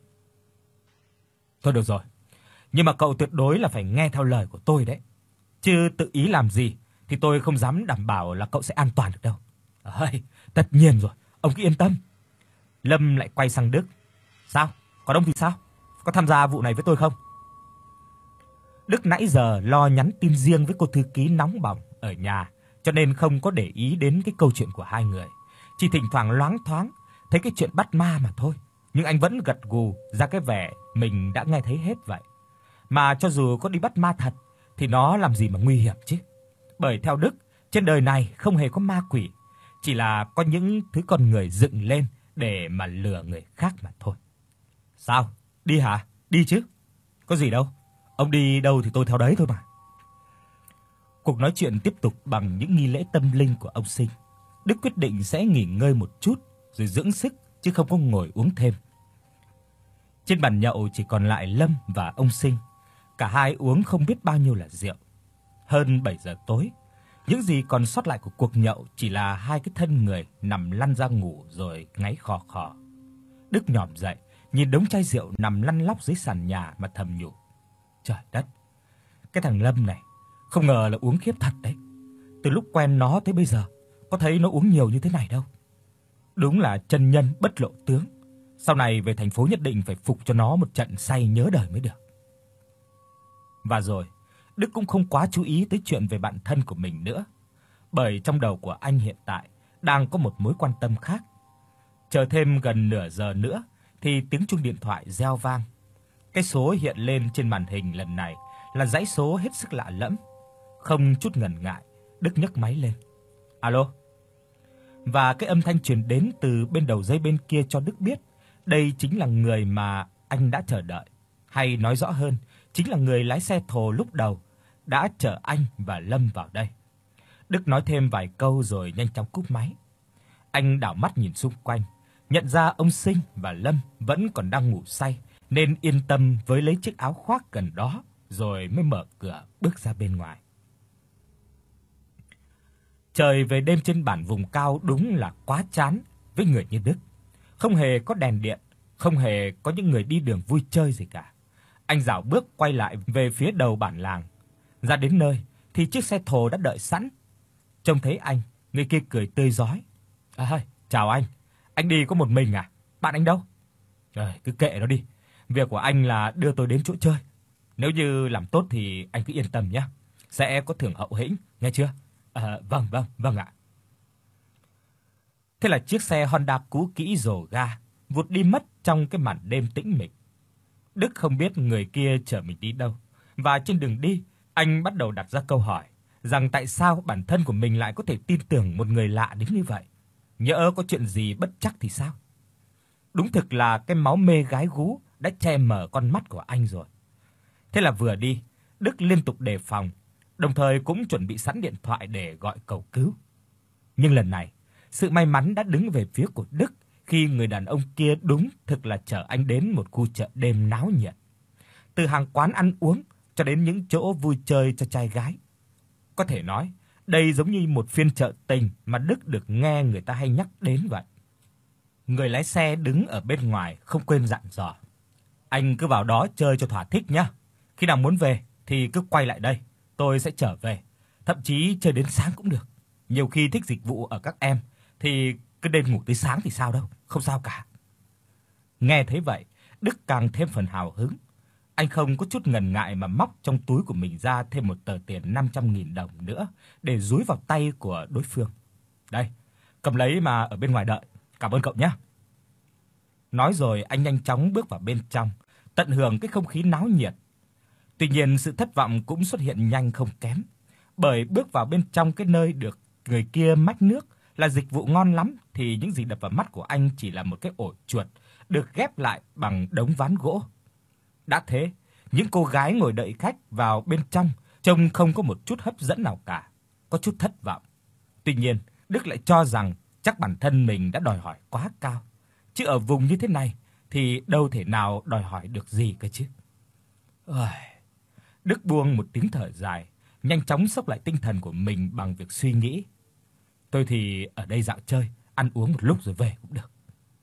"Thôi được rồi, nhưng mà cậu tuyệt đối là phải nghe theo lời của tôi đấy. Chứ tự ý làm gì thì tôi không dám đảm bảo là cậu sẽ an toàn được đâu." "Ơi, tất nhiên rồi, ông cứ yên tâm." Lâm lại quay sang Đức. "Sao? Còn ông thì sao? Có tham gia vụ này với tôi không?" Đức nãy giờ lo nhắn tin riêng với cô thư ký nóng bỏng ở nhà, cho nên không có để ý đến cái câu chuyện của hai người. Chỉ thỉnh thoảng loáng thoáng thấy cái chuyện bắt ma mà thôi, nhưng anh vẫn gật gù ra cái vẻ mình đã nghe thấy hết vậy. Mà cho dù có đi bắt ma thật thì nó làm gì mà nguy hiểm chứ. Bởi theo Đức, trên đời này không hề có ma quỷ, chỉ là có những thứ con người dựng lên để mà lừa người khác mà thôi. "Sao? Đi hả? Đi chứ. Có gì đâu. Ông đi đâu thì tôi theo đấy thôi mà." Cuộc nói chuyện tiếp tục bằng những nghi lễ tâm linh của ông Sinh. Đức quyết định sẽ nghỉ ngơi một chút rồi dưỡng sức, chứ không có ngồi uống thêm. Trên bàn nhậu chỉ còn lại Lâm và ông Sinh. Cả hai uống không biết bao nhiêu là rượu. Hơn bảy giờ tối, những gì còn sót lại của cuộc nhậu chỉ là hai cái thân người nằm lăn ra ngủ rồi ngáy khò khò. Đức nhòm dậy, nhìn đống chai rượu nằm lăn lóc dưới sàn nhà mà thầm nhủ: "Trời đất, cái thằng Lâm này không ngờ là uống khiếp thật đấy. Từ lúc quen nó tới bây giờ, có thấy nó uống nhiều như thế này đâu. Đúng là chân nhân bất lộ tướng. Sau này về thành phố nhất định phải phục cho nó một trận say nhớ đời mới được." Và rồi, Đức cũng không quá chú ý tới chuyện về bạn thân của mình nữa, bởi trong đầu của anh hiện tại đang có một mối quan tâm khác. Chờ thêm gần nửa giờ nữa thì tiếng chuông điện thoại reo vang. Cái số hiện lên trên màn hình lần này là dãy số hết sức lạ lẫm. Không chút ngần ngại, Đức nhấc máy lên. Alo. Và cái âm thanh truyền đến từ bên đầu dây bên kia cho Đức biết đây chính là người mà anh đã chờ đợi, hay nói rõ hơn, chính là người lái xe thồ lúc đầu đã chở anh và Lâm vào đây. Đức nói thêm vài câu rồi nhanh chóng cúp máy. Anh đảo mắt nhìn xung quanh, nhận ra ông Sinh và Lâm vẫn còn đang ngủ say, nên yên tâm với lấy chiếc áo khoác gần đó rồi mới mở cửa bước ra bên ngoài. Trời về đêm trên bản vùng cao đúng là quá chán với người như Đức. Không hề có đèn điện, không hề có những người đi đường vui chơi gì cả. Anh dạo bước quay lại về phía đầu bản làng. Ra đến nơi thì chiếc xe thồ đã đợi sẵn. Trông thấy anh, người kia cười tươi rói. "À, chào anh. Anh đi có một mình à? Bạn anh đâu?" "Trời, cứ kệ nó đi. Việc của anh là đưa tôi đến chỗ chơi. Nếu như làm tốt thì anh cứ yên tâm nhé. Sẽ có thưởng hậu hĩnh, nghe chưa?" "À, vâng vâng, vâng ạ." Thế là chiếc xe Honda cũ kỹ rồ ga, vụt đi mất trong cái màn đêm tĩnh mịch. Đức không biết người kia chở mình đi đâu, và trên đường đi, anh bắt đầu đặt ra câu hỏi rằng tại sao bản thân của mình lại có thể tin tưởng một người lạ đến như vậy. Nhỡ có chuyện gì bất trắc thì sao? Đúng thực là cái máu mê gái gú đã che mờ con mắt của anh rồi. Thế là vừa đi, Đức liên tục đề phòng, đồng thời cũng chuẩn bị sẵn điện thoại để gọi cầu cứu. Nhưng lần này, sự may mắn đã đứng về phía của Đức khi người đàn ông kia đúng thực là chở anh đến một khu chợ đêm náo nhiệt. Từ hàng quán ăn uống cho đến những chỗ vui chơi cho trai gái. Có thể nói, đây giống như một phiên chợ tình mà Đức được nghe người ta hay nhắc đến vậy. Người lái xe đứng ở bên ngoài không quên dặn dò: "Anh cứ vào đó chơi cho thỏa thích nhé. Khi nào muốn về thì cứ quay lại đây, tôi sẽ trở về. Thậm chí chơi đến sáng cũng được. Nhiều khi thích dịch vụ ở các em thì cứ đêm ngủ tới sáng thì sao đâu, không sao cả." Nghe thấy vậy, Đức càng thêm phần hào hứng. Anh không có chút ngần ngại mà móc trong túi của mình ra thêm một tờ tiền năm trăm nghìn đồng nữa để dúi vào tay của đối phương. "Đây, cầm lấy mà ở bên ngoài đợi, cảm ơn cậu nhé." Nói rồi anh nhanh chóng bước vào bên trong, tận hưởng cái không khí náo nhiệt. Tuy nhiên sự thất vọng cũng xuất hiện nhanh không kém, bởi bước vào bên trong cái nơi được người kia mách nước là dịch vụ ngon lắm thì những gì đập vào mắt của anh chỉ là một cái ổ chuột được ghép lại bằng đống ván gỗ. Đã thế, những cô gái ngồi đợi khách vào bên trong trông không có một chút hấp dẫn nào cả, có chút thất vọng. Tuy nhiên, Đức lại cho rằng chắc bản thân mình đã đòi hỏi quá cao, chứ ở vùng như thế này thì đâu thể nào đòi hỏi được gì cơ chứ. Ôi, Đức buông một tiếng thở dài, nhanh chóng xốc lại tinh thần của mình bằng việc suy nghĩ. Tôi thì ở đây dạo chơi, ăn uống một lúc rồi về cũng được.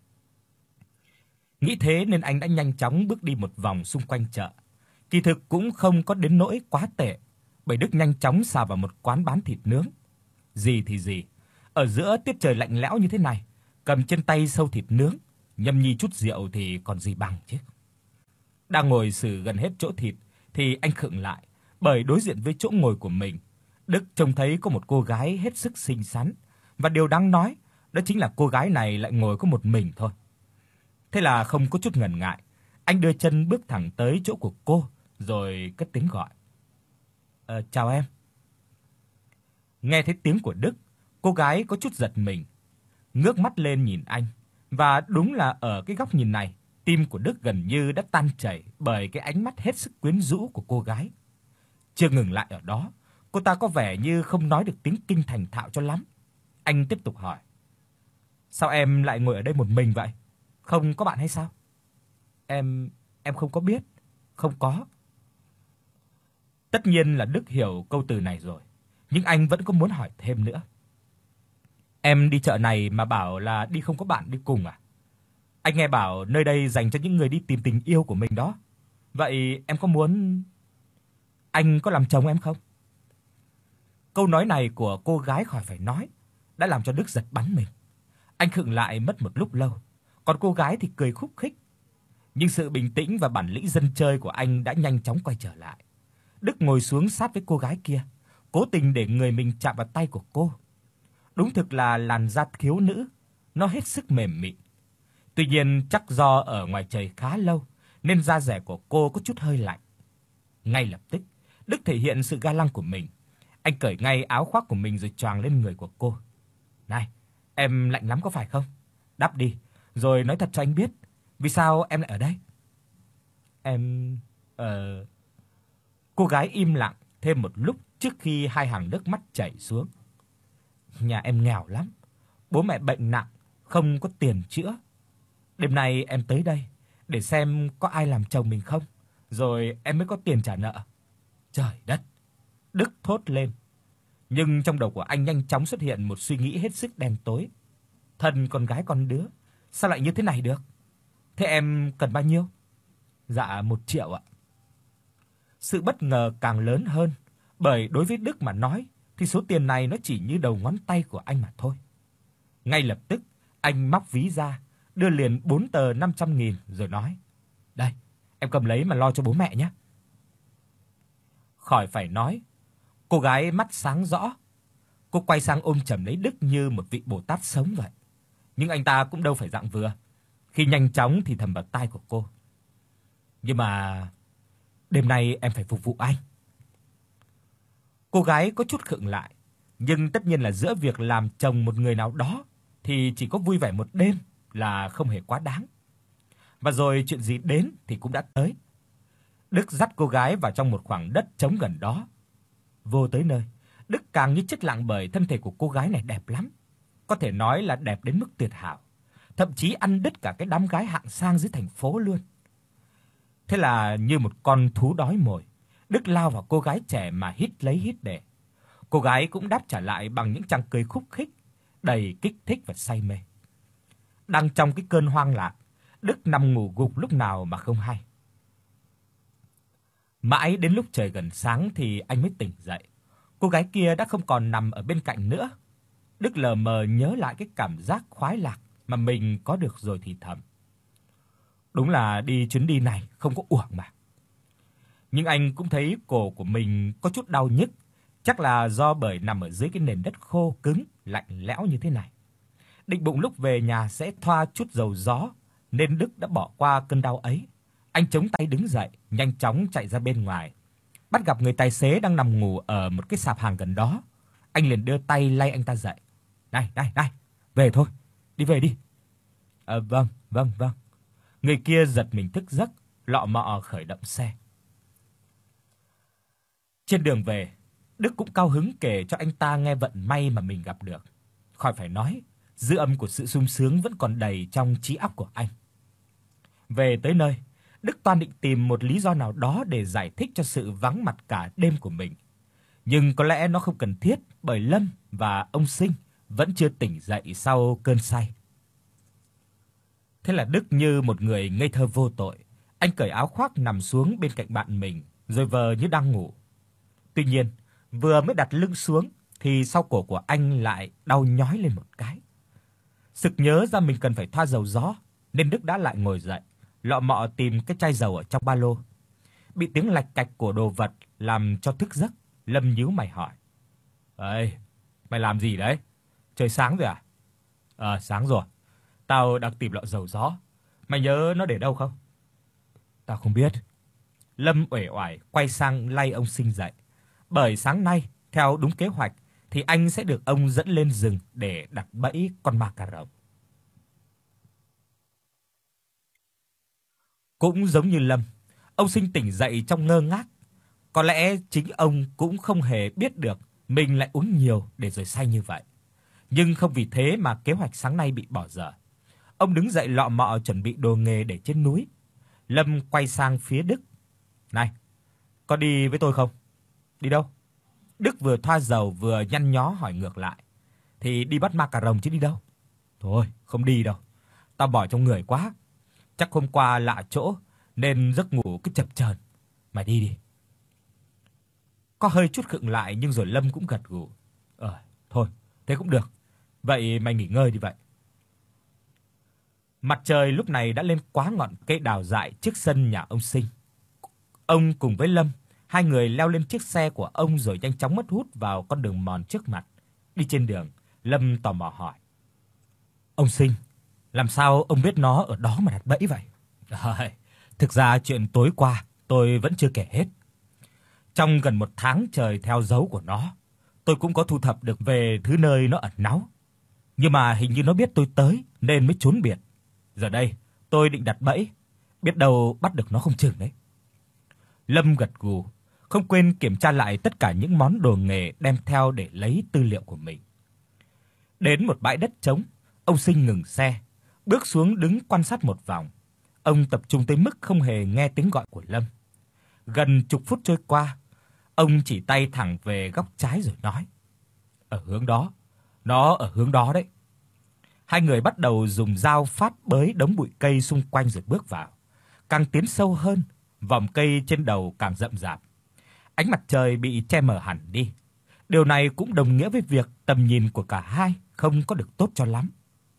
Nghĩ thế nên anh đã nhanh chóng bước đi một vòng xung quanh chợ. Kỳ thực cũng không có đến nỗi quá tệ, bởi Đức nhanh chóng xà vào một quán bán thịt nướng. Gì thì gì, ở giữa tiết trời lạnh lẽo như thế này, cầm trên tay sâu thịt nướng, nhâm nhi chút rượu thì còn gì bằng chứ. Đang ngồi xử gần hết chỗ thịt thì anh khựng lại, bởi đối diện với chỗ ngồi của mình, Đức trông thấy có một cô gái hết sức xinh xắn, và điều đáng nói, đó chính là cô gái này lại ngồi có một mình thôi. Thế là không có chút ngần ngại, anh đưa chân bước thẳng tới chỗ của cô, rồi cất tiếng gọi. "Ờ, chào em." Nghe thấy tiếng của Đức, cô gái có chút giật mình, ngước mắt lên nhìn anh, và đúng là ở cái góc nhìn này, tim của Đức gần như đã tan chảy bởi cái ánh mắt hết sức quyến rũ của cô gái. Chưa ngừng lại ở đó, cô ta có vẻ như không nói được tiếng Kinh thành thạo cho lắm. Anh tiếp tục hỏi: "Sao em lại ngồi ở đây một mình vậy? Không có bạn hay sao?" Em em không có biết, không có." Tất nhiên là Đức hiểu câu từ này rồi, nhưng anh vẫn có muốn hỏi thêm nữa. "Em đi chợ này mà bảo là đi không có bạn đi cùng à? Anh nghe bảo nơi đây dành cho những người đi tìm tình yêu của mình đó. Vậy em có muốn anh có làm chồng em không?" Câu nói này của cô gái khỏi phải nói đã làm cho Đức giật bắn mình. Anh khựng lại mất một lúc lâu, còn cô gái thì cười khúc khích. Nhưng sự bình tĩnh và bản lĩnh dân chơi của anh đã nhanh chóng quay trở lại. Đức ngồi xuống sát với cô gái kia, cố tình để người mình chạm vào tay của cô. Đúng thực là làn da thiếu nữ, nó hết sức mềm mịn. Tuy nhiên chắc do ở ngoài trời khá lâu nên da dẻ của cô có chút hơi lạnh. Ngay lập tức, Đức thể hiện sự ga lăng của mình. Anh cởi ngay áo khoác của mình rồi choàng lên người của cô. "Này, em lạnh lắm có phải không? Đắp đi, rồi nói thật cho anh biết, vì sao em lại ở đây?" "Em ờ Cô gái im lặng thêm một lúc trước khi hai hàng nước mắt chảy xuống. "Nhà em nghèo lắm, bố mẹ bệnh nặng, không có tiền chữa. Đêm nay em tới đây để xem có ai làm chồng mình không, rồi em mới có tiền trả nợ." Trời đất! Đức thốt lên. Nhưng trong đầu của anh nhanh chóng xuất hiện một suy nghĩ hết sức đen tối. Thân con gái con đứa, sao lại như thế này được? "Thế em cần bao nhiêu?" "Dạ một triệu ạ." Sự bất ngờ càng lớn hơn, bởi đối với Đức mà nói thì số tiền này nó chỉ như đầu ngón tay của anh mà thôi. Ngay lập tức, anh móc ví ra, đưa liền bốn tờ năm trăm nghìn rồi nói: "Đây, em cầm lấy mà lo cho bố mẹ nhé." Khỏi phải nói, cô gái mắt sáng rõ. Cô quay sang ôm chầm lấy Đức như một vị Bồ Tát sống vậy. Nhưng anh ta cũng đâu phải dạng vừa, khi nhanh chóng thì thầm vào tai của cô: "Nhưng mà đêm nay em phải phục vụ anh." Cô gái có chút khựng lại, nhưng tất nhiên là giữa việc làm chồng một người nào đó thì chỉ có vui vẻ một đêm là không hề quá đáng. Và rồi chuyện gì đến thì cũng đã tới. Đức dắt cô gái vào trong một khoảng đất trống gần đó. Vô tới nơi, Đức càng như chết lặng bởi thân thể của cô gái này đẹp lắm, có thể nói là đẹp đến mức tuyệt hảo, thậm chí ăn đứt cả cái đám gái hạng sang dưới thành phố luôn. Thế là như một con thú đói mồi, Đức lao vào cô gái trẻ mà hít lấy hít để. Cô gái cũng đáp trả lại bằng những tràng cười khúc khích, đầy kích thích và say mê. Đang trong cái cơn hoang lạc, Đức nằm ngủ gục lúc nào mà không hay. Mãi đến lúc trời gần sáng thì anh mới tỉnh dậy. Cô gái kia đã không còn nằm ở bên cạnh nữa. Đức lờ mờ nhớ lại cái cảm giác khoái lạc mà mình có được rồi thì thầm: "Đúng là đi chuyến đi này không có uổng mà." Nhưng anh cũng thấy cổ của mình có chút đau nhức, chắc là do bởi nằm ở dưới cái nền đất khô cứng, lạnh lẽo như thế này. Định bụng lúc về nhà sẽ thoa chút dầu gió, nên Đức đã bỏ qua cơn đau ấy. Anh chống tay đứng dậy, nhanh chóng chạy ra bên ngoài. Bắt gặp người tài xế đang nằm ngủ ở một cái sạp hàng gần đó. Anh liền đưa tay lay anh ta dậy. "Này, này, này, về thôi, đi về đi." "Ờ vâng, vâng, vâng." Người kia giật mình thức giấc, lọ mọ khởi động xe. Trên đường về, Đức cũng cao hứng kể cho anh ta nghe vận may mà mình gặp được. Khỏi phải nói, dư âm của sự sung sướng vẫn còn đầy trong trí óc của anh. Về tới nơi, Đức toan định tìm một lý do nào đó để giải thích cho sự vắng mặt cả đêm của mình. Nhưng có lẽ nó không cần thiết, bởi Lâm và ông Sinh vẫn chưa tỉnh dậy sau cơn say. Thế là Đức như một người ngây thơ vô tội, anh cởi áo khoác nằm xuống bên cạnh bạn mình, rồi vờ như đang ngủ. Tuy nhiên, vừa mới đặt lưng xuống thì sau cổ của anh lại đau nhói lên một cái. Sực nhớ ra mình cần phải thoa dầu gió, nên Đức đã lại ngồi dậy, lọ mọ tìm cái chai dầu ở trong ba lô. Bị tiếng lạch cạch của đồ vật làm cho thức giấc, Lâm nhíu mày hỏi: "Ê, mày làm gì đấy? Trời sáng rồi à?" "Ờ, sáng rồi. Tao đang tìm lọ dầu gió. Mày nhớ nó để đâu không?" "Tao không biết." Lâm uể oải quay sang lay ông Sinh dậy. Bởi sáng nay, theo đúng kế hoạch thì anh sẽ được ông dẫn lên rừng để đặt bẫy con ma cà rồng. Cũng giống như Lâm, ông Sinh tỉnh dậy trong ngơ ngác. Có lẽ chính ông cũng không hề biết được mình lại uống nhiều để rồi say như vậy. Nhưng không vì thế mà kế hoạch sáng nay bị bỏ dở. Ông đứng dậy lọ mọ chuẩn bị đồ nghề để trên núi. Lâm quay sang phía Đức: "Này, có đi với tôi không?" "Đi đâu?" Đức vừa thoa dầu vừa nhăn nhó hỏi ngược lại: "Thì đi bắt ma cà rồng chứ đi đâu?" "Thôi, không đi đâu. Tao mỏi trong người quá. Chắc hôm qua lạ chỗ nên giấc ngủ cứ chập chờn. Mày đi đi." Có hơi chút khựng lại nhưng rồi Lâm cũng gật gù: "Ờ, thôi, thế cũng được. Vậy mày nghỉ ngơi đi vậy." Mặt trời lúc này đã lên quá ngọn cây đào dại trước sân nhà ông Sinh. Ông cùng với Lâm Hai người leo lên chiếc xe của ông rồi nhanh chóng mất hút vào con đường mòn trước mặt. Đi trên đường, Lâm tò mò hỏi: "Ông Sinh, làm sao ông biết nó ở đó mà đặt bẫy vậy?" "Trời, thực ra chuyện tối qua tôi vẫn chưa kể hết. Trong gần một tháng trời theo dấu của nó, tôi cũng có thu thập được về thứ nơi nó ẩn náu. Nhưng mà hình như nó biết tôi tới nên mới trốn biệt. Giờ đây, tôi định đặt bẫy, biết đâu bắt được nó không chừng đấy." Lâm gật gù, không quên kiểm tra lại tất cả những món đồ nghề đem theo để lấy tư liệu của mình. Đến một bãi đất trống, ông Sinh ngừng xe, bước xuống đứng quan sát một vòng. Ông tập trung tới mức không hề nghe tiếng gọi của Lâm. Gần chục phút trôi qua, ông chỉ tay thẳng về góc trái rồi nói: "Ở hướng đó, nó ở hướng đó đấy." Hai người bắt đầu dùng dao phát bới đống bụi cây xung quanh rồi bước vào. Càng tiến sâu hơn, vòng cây trên đầu càng rậm rạp. Ánh mặt trời bị che mờ hẳn đi. Điều này cũng đồng nghĩa với việc tầm nhìn của cả hai không có được tốt cho lắm.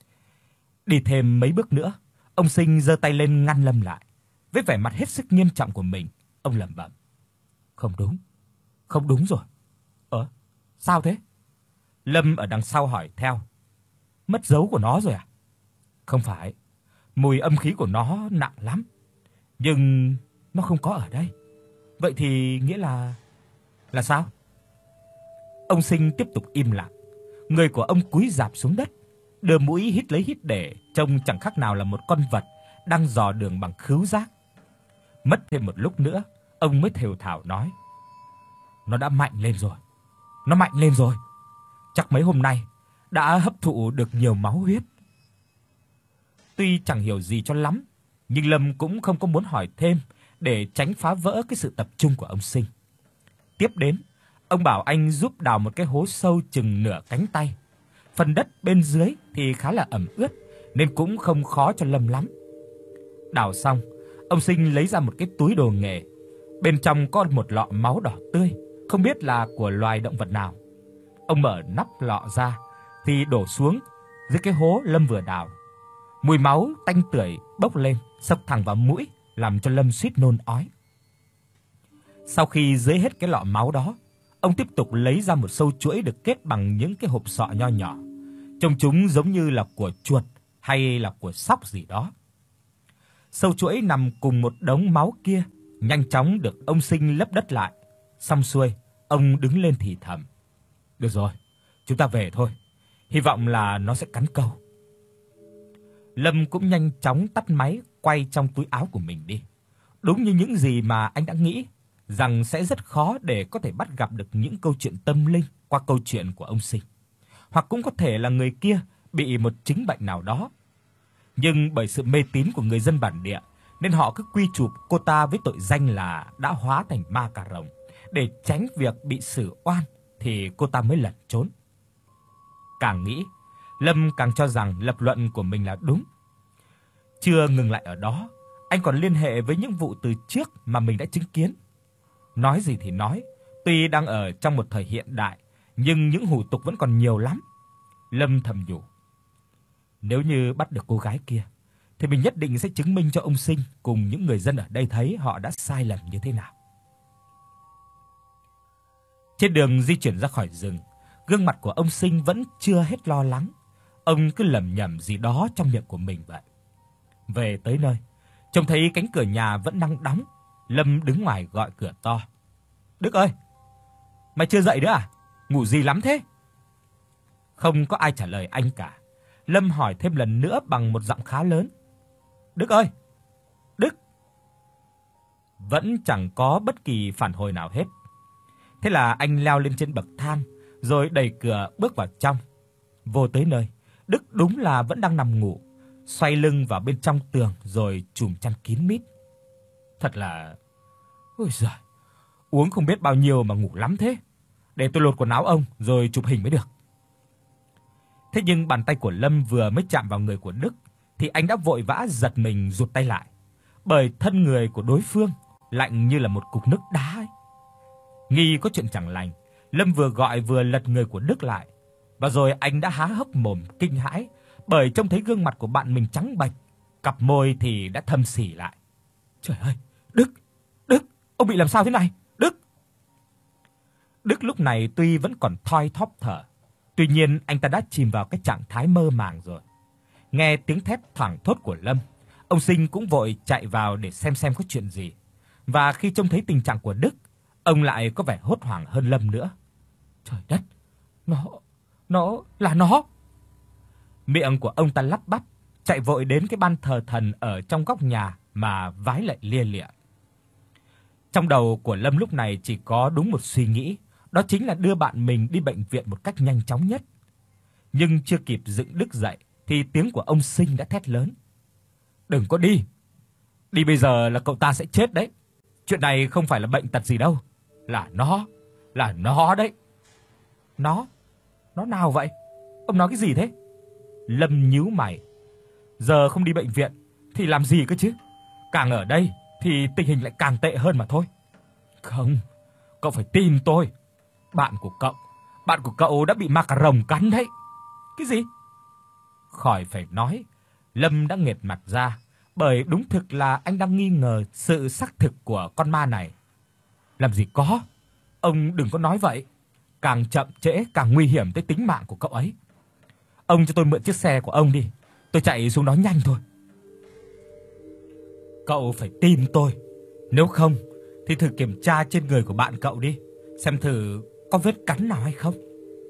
Đi thêm mấy bước nữa, ông Sinh giơ tay lên ngăn Lâm lại. Với vẻ mặt hết sức nghiêm trọng của mình, ông lẩm bẩm: "Không đúng, không đúng rồi." "Ơ, sao thế?" Lâm ở đằng sau hỏi theo. "Mất dấu của nó rồi à?" "Không phải, mùi âm khí của nó nặng lắm, nhưng nó không có ở đây." "Vậy thì nghĩa là là sao?" Ông Sinh tiếp tục im lặng. Người của ông cúi rạp xuống đất, đưa mũi hít lấy hít để, trông chẳng khác nào là một con vật đang dò đường bằng khứu giác. Mất thêm một lúc nữa, ông mới thều thào nói: "Nó đã mạnh lên rồi. Nó mạnh lên rồi. Chắc mấy hôm nay đã hấp thụ được nhiều máu huyết." Tuy chẳng hiểu gì cho lắm, nhưng Lâm cũng không có muốn hỏi thêm để tránh phá vỡ cái sự tập trung của ông Sinh. Tiếp đến, ông bảo anh giúp đào một cái hố sâu chừng nửa cánh tay. Phần đất bên dưới thì khá là ẩm ướt nên cũng không khó cho Lâm lắm. Đào xong, ông Sinh lấy ra một cái túi đồ nghề. Bên trong có một lọ máu đỏ tươi, không biết là của loài động vật nào. Ông mở nắp lọ ra thì đổ xuống dưới cái hố Lâm vừa đào. Mùi máu tanh tưởi bốc lên, xộc thẳng vào mũi, làm cho Lâm suýt nôn ói. Sau khi dưới hết cái lọ máu đó, ông tiếp tục lấy ra một sâu chuỗi được kết bằng những cái hộp sọ nho nhỏ. Trông chúng giống như là của chuột hay là của sóc gì đó. Sâu chuỗi nằm cùng một đống máu kia, nhanh chóng được ông Sinh lấp đất lại. Xong xuôi, ông đứng lên thì thầm: "Được rồi, chúng ta về thôi. Hy vọng là nó sẽ cắn câu." Lâm cũng nhanh chóng tắt máy, quay trong túi áo của mình đi. Đúng như những gì mà anh đã nghĩ, rằng sẽ rất khó để có thể bắt gặp được những câu chuyện tâm linh qua câu chuyện của ông Sinh. Hoặc cũng có thể là người kia bị một chứng bệnh nào đó. Nhưng bởi sự mê tín của người dân bản địa nên họ cứ quy chụp cô ta với tội danh là đã hóa thành ma cà rồng. Để tránh việc bị xử oan thì cô ta mới lẩn trốn. Càng nghĩ, Lâm càng cho rằng lập luận của mình là đúng. Chưa ngừng lại ở đó, anh còn liên hệ với những vụ từ trước mà mình đã chứng kiến. Nói gì thì nói, tuy đang ở trong một thời hiện đại, nhưng những hủ tục vẫn còn nhiều lắm. Lâm thầm nhủ, nếu như bắt được cô gái kia, thì mình nhất định sẽ chứng minh cho ông Sinh cùng những người dân ở đây thấy họ đã sai lầm như thế nào. Trên đường di chuyển ra khỏi rừng, gương mặt của ông Sinh vẫn chưa hết lo lắng. Ông cứ lẩm nhẩm gì đó trong miệng của mình vậy. Về tới nơi, trông thấy cánh cửa nhà vẫn đang đóng. Lâm đứng ngoài gọi cửa to. Đức ơi, mày chưa dậy nữa à? Ngủ gì lắm thế? Không có ai trả lời anh cả. Lâm hỏi thêm lần nữa bằng một giọng khá lớn. Đức ơi, Đức. Vẫn chẳng có bất kỳ phản hồi nào hết. Thế là anh leo lên trên bậc thang, rồi đẩy cửa bước vào trong. Vô tới nơi, Đức đúng là vẫn đang nằm ngủ, xoay lưng vào bên trong tường rồi trùm chăn kín mít. Thật là... Ôi giời, uống không biết bao nhiêu mà ngủ lắm thế. Để tôi lột quần áo ông rồi chụp hình mới được. Thế nhưng bàn tay của Lâm vừa mới chạm vào người của Đức thì anh đã vội vã giật mình rụt tay lại, bởi thân người của đối phương lạnh như là một cục nước đá ấy. Nghi có chuyện chẳng lành, Lâm vừa gọi vừa lật người của Đức lại, và rồi anh đã há hốc mồm kinh hãi bởi trông thấy gương mặt của bạn mình trắng bệch, cặp môi thì đã thâm sỉ lại. Trời ơi, Đức, Đức, ông bị làm sao thế này? Đức. Đức lúc này tuy vẫn còn thoi thóp thở, tuy nhiên anh ta đã chìm vào cái trạng thái mơ màng rồi. Nghe tiếng thét thoảng thốt của Lâm, ông Sinh cũng vội chạy vào để xem xem có chuyện gì. Và khi trông thấy tình trạng của Đức, ông lại có vẻ hốt hoảng hơn Lâm nữa. Trời đất, nó nó là nó. Miệng của ông ta lắp bắp, chạy vội đến cái ban thờ thần ở trong góc nhà mà vái lạy lia lịa. Trong đầu của Lâm lúc này chỉ có đúng một suy nghĩ, đó chính là đưa bạn mình đi bệnh viện một cách nhanh chóng nhất. Nhưng chưa kịp dựng Đức dậy thì tiếng của ông Sinh đã thét lớn. "Đừng có đi. Đi bây giờ là cậu ta sẽ chết đấy. Chuyện này không phải là bệnh tật gì đâu, là nó, là nó đấy." "Nó? Nó nào vậy? Ông nói cái gì thế?" Lâm nhíu mày. Giờ không đi bệnh viện thì làm gì cơ chứ? Càng ở đây thì tình hình lại càng tệ hơn mà thôi. Không, cậu phải tin tôi. Bạn của cậu, bạn của cậu đã bị ma cà rồng cắn đấy. Cái gì? Khỏi phải nói, Lâm đã nghệt mặt ra, bởi đúng thực là anh đang nghi ngờ sự xác thực của con ma này. Làm gì có, ông đừng có nói vậy. Càng chậm trễ càng nguy hiểm tới tính mạng của cậu ấy. Ông cho tôi mượn chiếc xe của ông đi, tôi chạy xuống đó nhanh thôi. Cậu phải tin tôi, nếu không thì thử kiểm tra trên người của bạn cậu đi, xem thử có vết cắn nào hay không.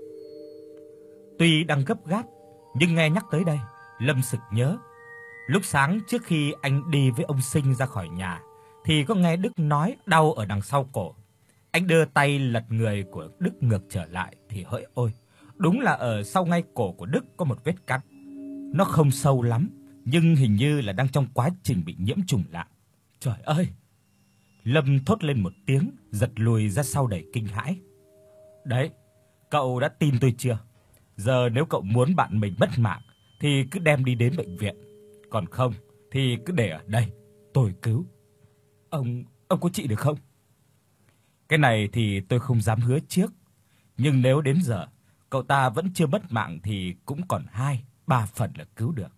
Tuy đang gấp gáp, nhưng nghe nhắc tới đây, Lâm sực nhớ. Lúc sáng trước khi anh đi với ông Sinh ra khỏi nhà thì có nghe Đức nói đau ở đằng sau cổ. Anh đưa tay lật người của Đức ngược trở lại thì hỡi ôi, đúng là ở sau ngay cổ của Đức có một vết cắn. Nó không sâu lắm, nhưng hình như là đang trong quá trình bị nhiễm trùng lạ. Trời ơi! Lâm thốt lên một tiếng, giật lùi ra sau đầy kinh hãi. Đấy, cậu đã tin tôi chưa? Giờ nếu cậu muốn bạn mình mất mạng thì cứ đem đi đến bệnh viện, còn không thì cứ để ở đây, tôi cứu. Ông ông có trị được không? Cái này thì tôi không dám hứa trước, nhưng nếu đến giờ cậu ta vẫn chưa mất mạng thì cũng còn hai, ba phần là cứu được.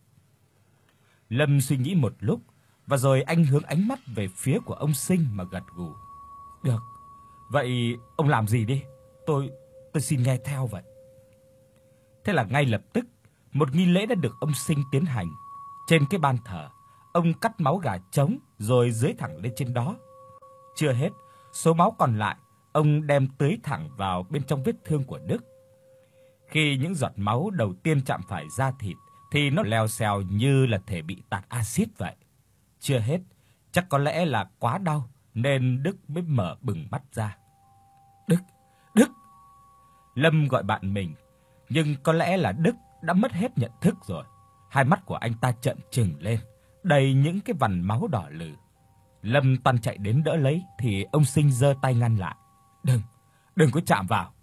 Lâm suy nghĩ một lúc và rồi anh hướng ánh mắt về phía của ông Sinh mà gật gù. Được, vậy ông làm gì đi, tôi tôi xin nghe theo vậy. Thế là ngay lập tức, một nghi lễ đã được ông Sinh tiến hành. Trên cái ban thờ, ông cắt máu gà trống rồi dưới thẳng lên trên đó. Chưa hết, số máu còn lại, ông đem tưới thẳng vào bên trong vết thương của Đức. Khi những giọt máu đầu tiên chạm phải da thịt thì nó leo xèo như là thể bị tạt axit vậy. Chưa hết, chắc có lẽ là quá đau nên Đức mới mở bừng mắt ra. Đức, Đức. Lâm gọi bạn mình, nhưng có lẽ là Đức đã mất hết nhận thức rồi. Hai mắt của anh ta trợn trừng lên, đầy những cái vằn máu đỏ lừ. Lâm toan chạy đến đỡ lấy thì ông Sinh giơ tay ngăn lại. "Đừng, đừng có chạm vào."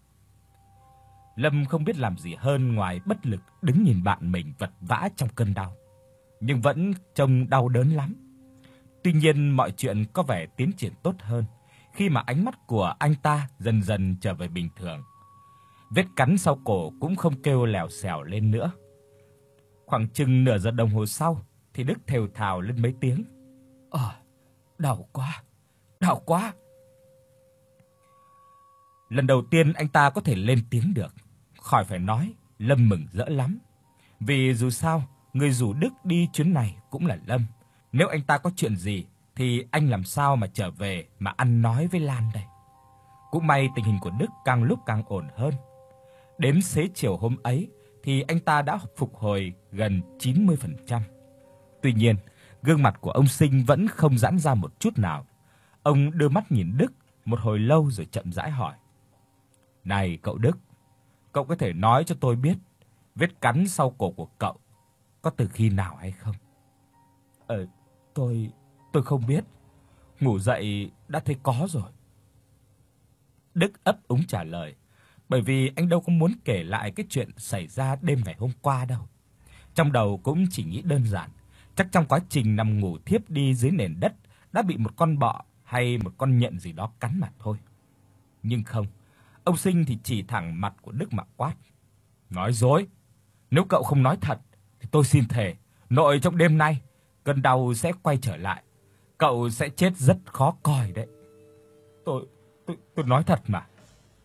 Lâm không biết làm gì hơn ngoài bất lực đứng nhìn bạn mình vật vã trong cơn đau, nhưng vẫn trông đau đớn lắm. Tuy nhiên mọi chuyện có vẻ tiến triển tốt hơn khi mà ánh mắt của anh ta dần dần trở về bình thường. Vết cắn sau cổ cũng không kêu lèo xèo lên nữa. Khoảng chừng nửa giờ đồng hồ sau thì Đức thều thào lên mấy tiếng. "Ờ, đau quá, đau quá." Lần đầu tiên anh ta có thể lên tiếng được. Khỏi phải nói, Lâm mừng rỡ lắm. Vì dù sao, người rủ Đức đi chuyến này cũng là Lâm. Nếu anh ta có chuyện gì thì anh làm sao mà trở về mà ăn nói với Lan đây. Cũng may tình hình của Đức càng lúc càng ổn hơn. Đến xế chiều hôm ấy thì anh ta đã phục hồi gần chín mươi phần trăm. Tuy nhiên, gương mặt của ông Sinh vẫn không giãn ra một chút nào. Ông đưa mắt nhìn Đức một hồi lâu rồi chậm rãi hỏi. "Này cậu Đức, cậu có thể nói cho tôi biết vết cắn sau cổ của cậu có từ khi nào hay không?" "Ờ, tôi tôi không biết. Ngủ dậy đã thấy có rồi." Đức ấp úng trả lời, bởi vì anh đâu có muốn kể lại cái chuyện xảy ra đêm ngày hôm qua đâu. Trong đầu cũng chỉ nghĩ đơn giản, chắc trong quá trình nằm ngủ thiếp đi dưới nền đất đã bị một con bọ hay một con nhện gì đó cắn mà thôi. Nhưng không, ông Sinh thì chỉ thẳng mặt của Đức mà quát. "Nói dối. Nếu cậu không nói thật thì tôi xin thề, nội trong đêm nay cơn đau sẽ quay trở lại. Cậu sẽ chết rất khó coi đấy." Tôi tôi tôi nói thật mà."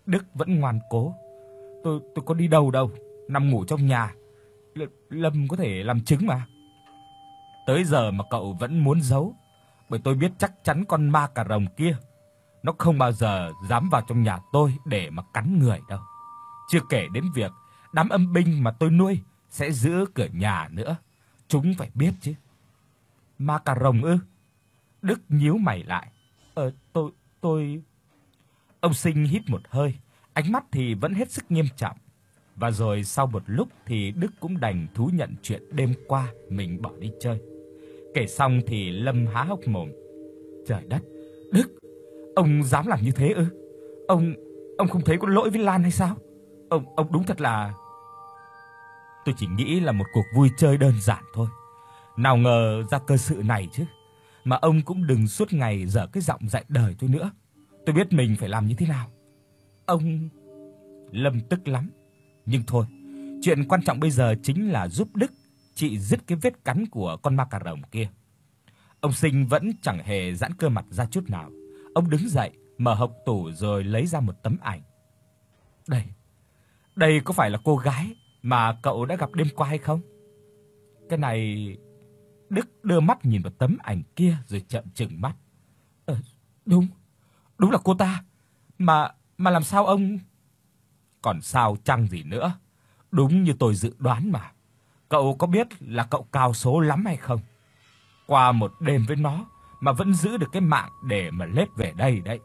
Đức vẫn ngoan cố. Tôi tôi có đi đâu đâu, nằm ngủ trong nhà. L, Lâm có thể làm chứng mà. Tới giờ mà cậu vẫn muốn giấu, bởi tôi biết chắc chắn con ma cà rồng kia nó không bao giờ dám vào trong nhà tôi để mà cắn người đâu. Chưa kể đến việc đám âm binh mà tôi nuôi sẽ giữ cửa nhà nữa. Chúng phải biết chứ. Ma cà rồng ư? Đức nhíu mày lại. Ờ, tôi, tôi... Ông Sinh hít một hơi, ánh mắt thì vẫn hết sức nghiêm trọng. Và rồi sau một lúc thì Đức cũng đành thú nhận chuyện đêm qua mình bỏ đi chơi. Kể xong thì Lâm há hốc mồm. Trời đất, Đức, ông dám làm như thế ư? Ông, ông không thấy có lỗi với Lan hay sao? Ông, ông đúng thật là... Tôi chỉ nghĩ là một cuộc vui chơi đơn giản thôi. Nào ngờ ra cơ sự này chứ. Mà ông cũng đừng suốt ngày dở cái giọng dạy đời tôi nữa. Tôi biết mình phải làm như thế nào. Ông... Lâm tức lắm. Nhưng thôi, chuyện quan trọng bây giờ chính là giúp Đức trị dứt cái vết cắn của con ma cà rồng kia. Ông Sinh vẫn chẳng hề giãn cơ mặt ra chút nào. Ông đứng dậy, mở hộc tủ rồi lấy ra một tấm ảnh. Đây, đây có phải là cô gái mà cậu đã gặp đêm qua hay không? Cái này... Đức đưa mắt nhìn vào tấm ảnh kia rồi trợn trừng mắt. Ờ, đúng, đúng là cô ta. Mà, mà làm sao ông... Còn sao chăng gì nữa. Đúng như tôi dự đoán mà. Cậu có biết là cậu cao số lắm hay không? Qua một đêm với nó mà vẫn giữ được cái mạng để mà lết về đây đấy.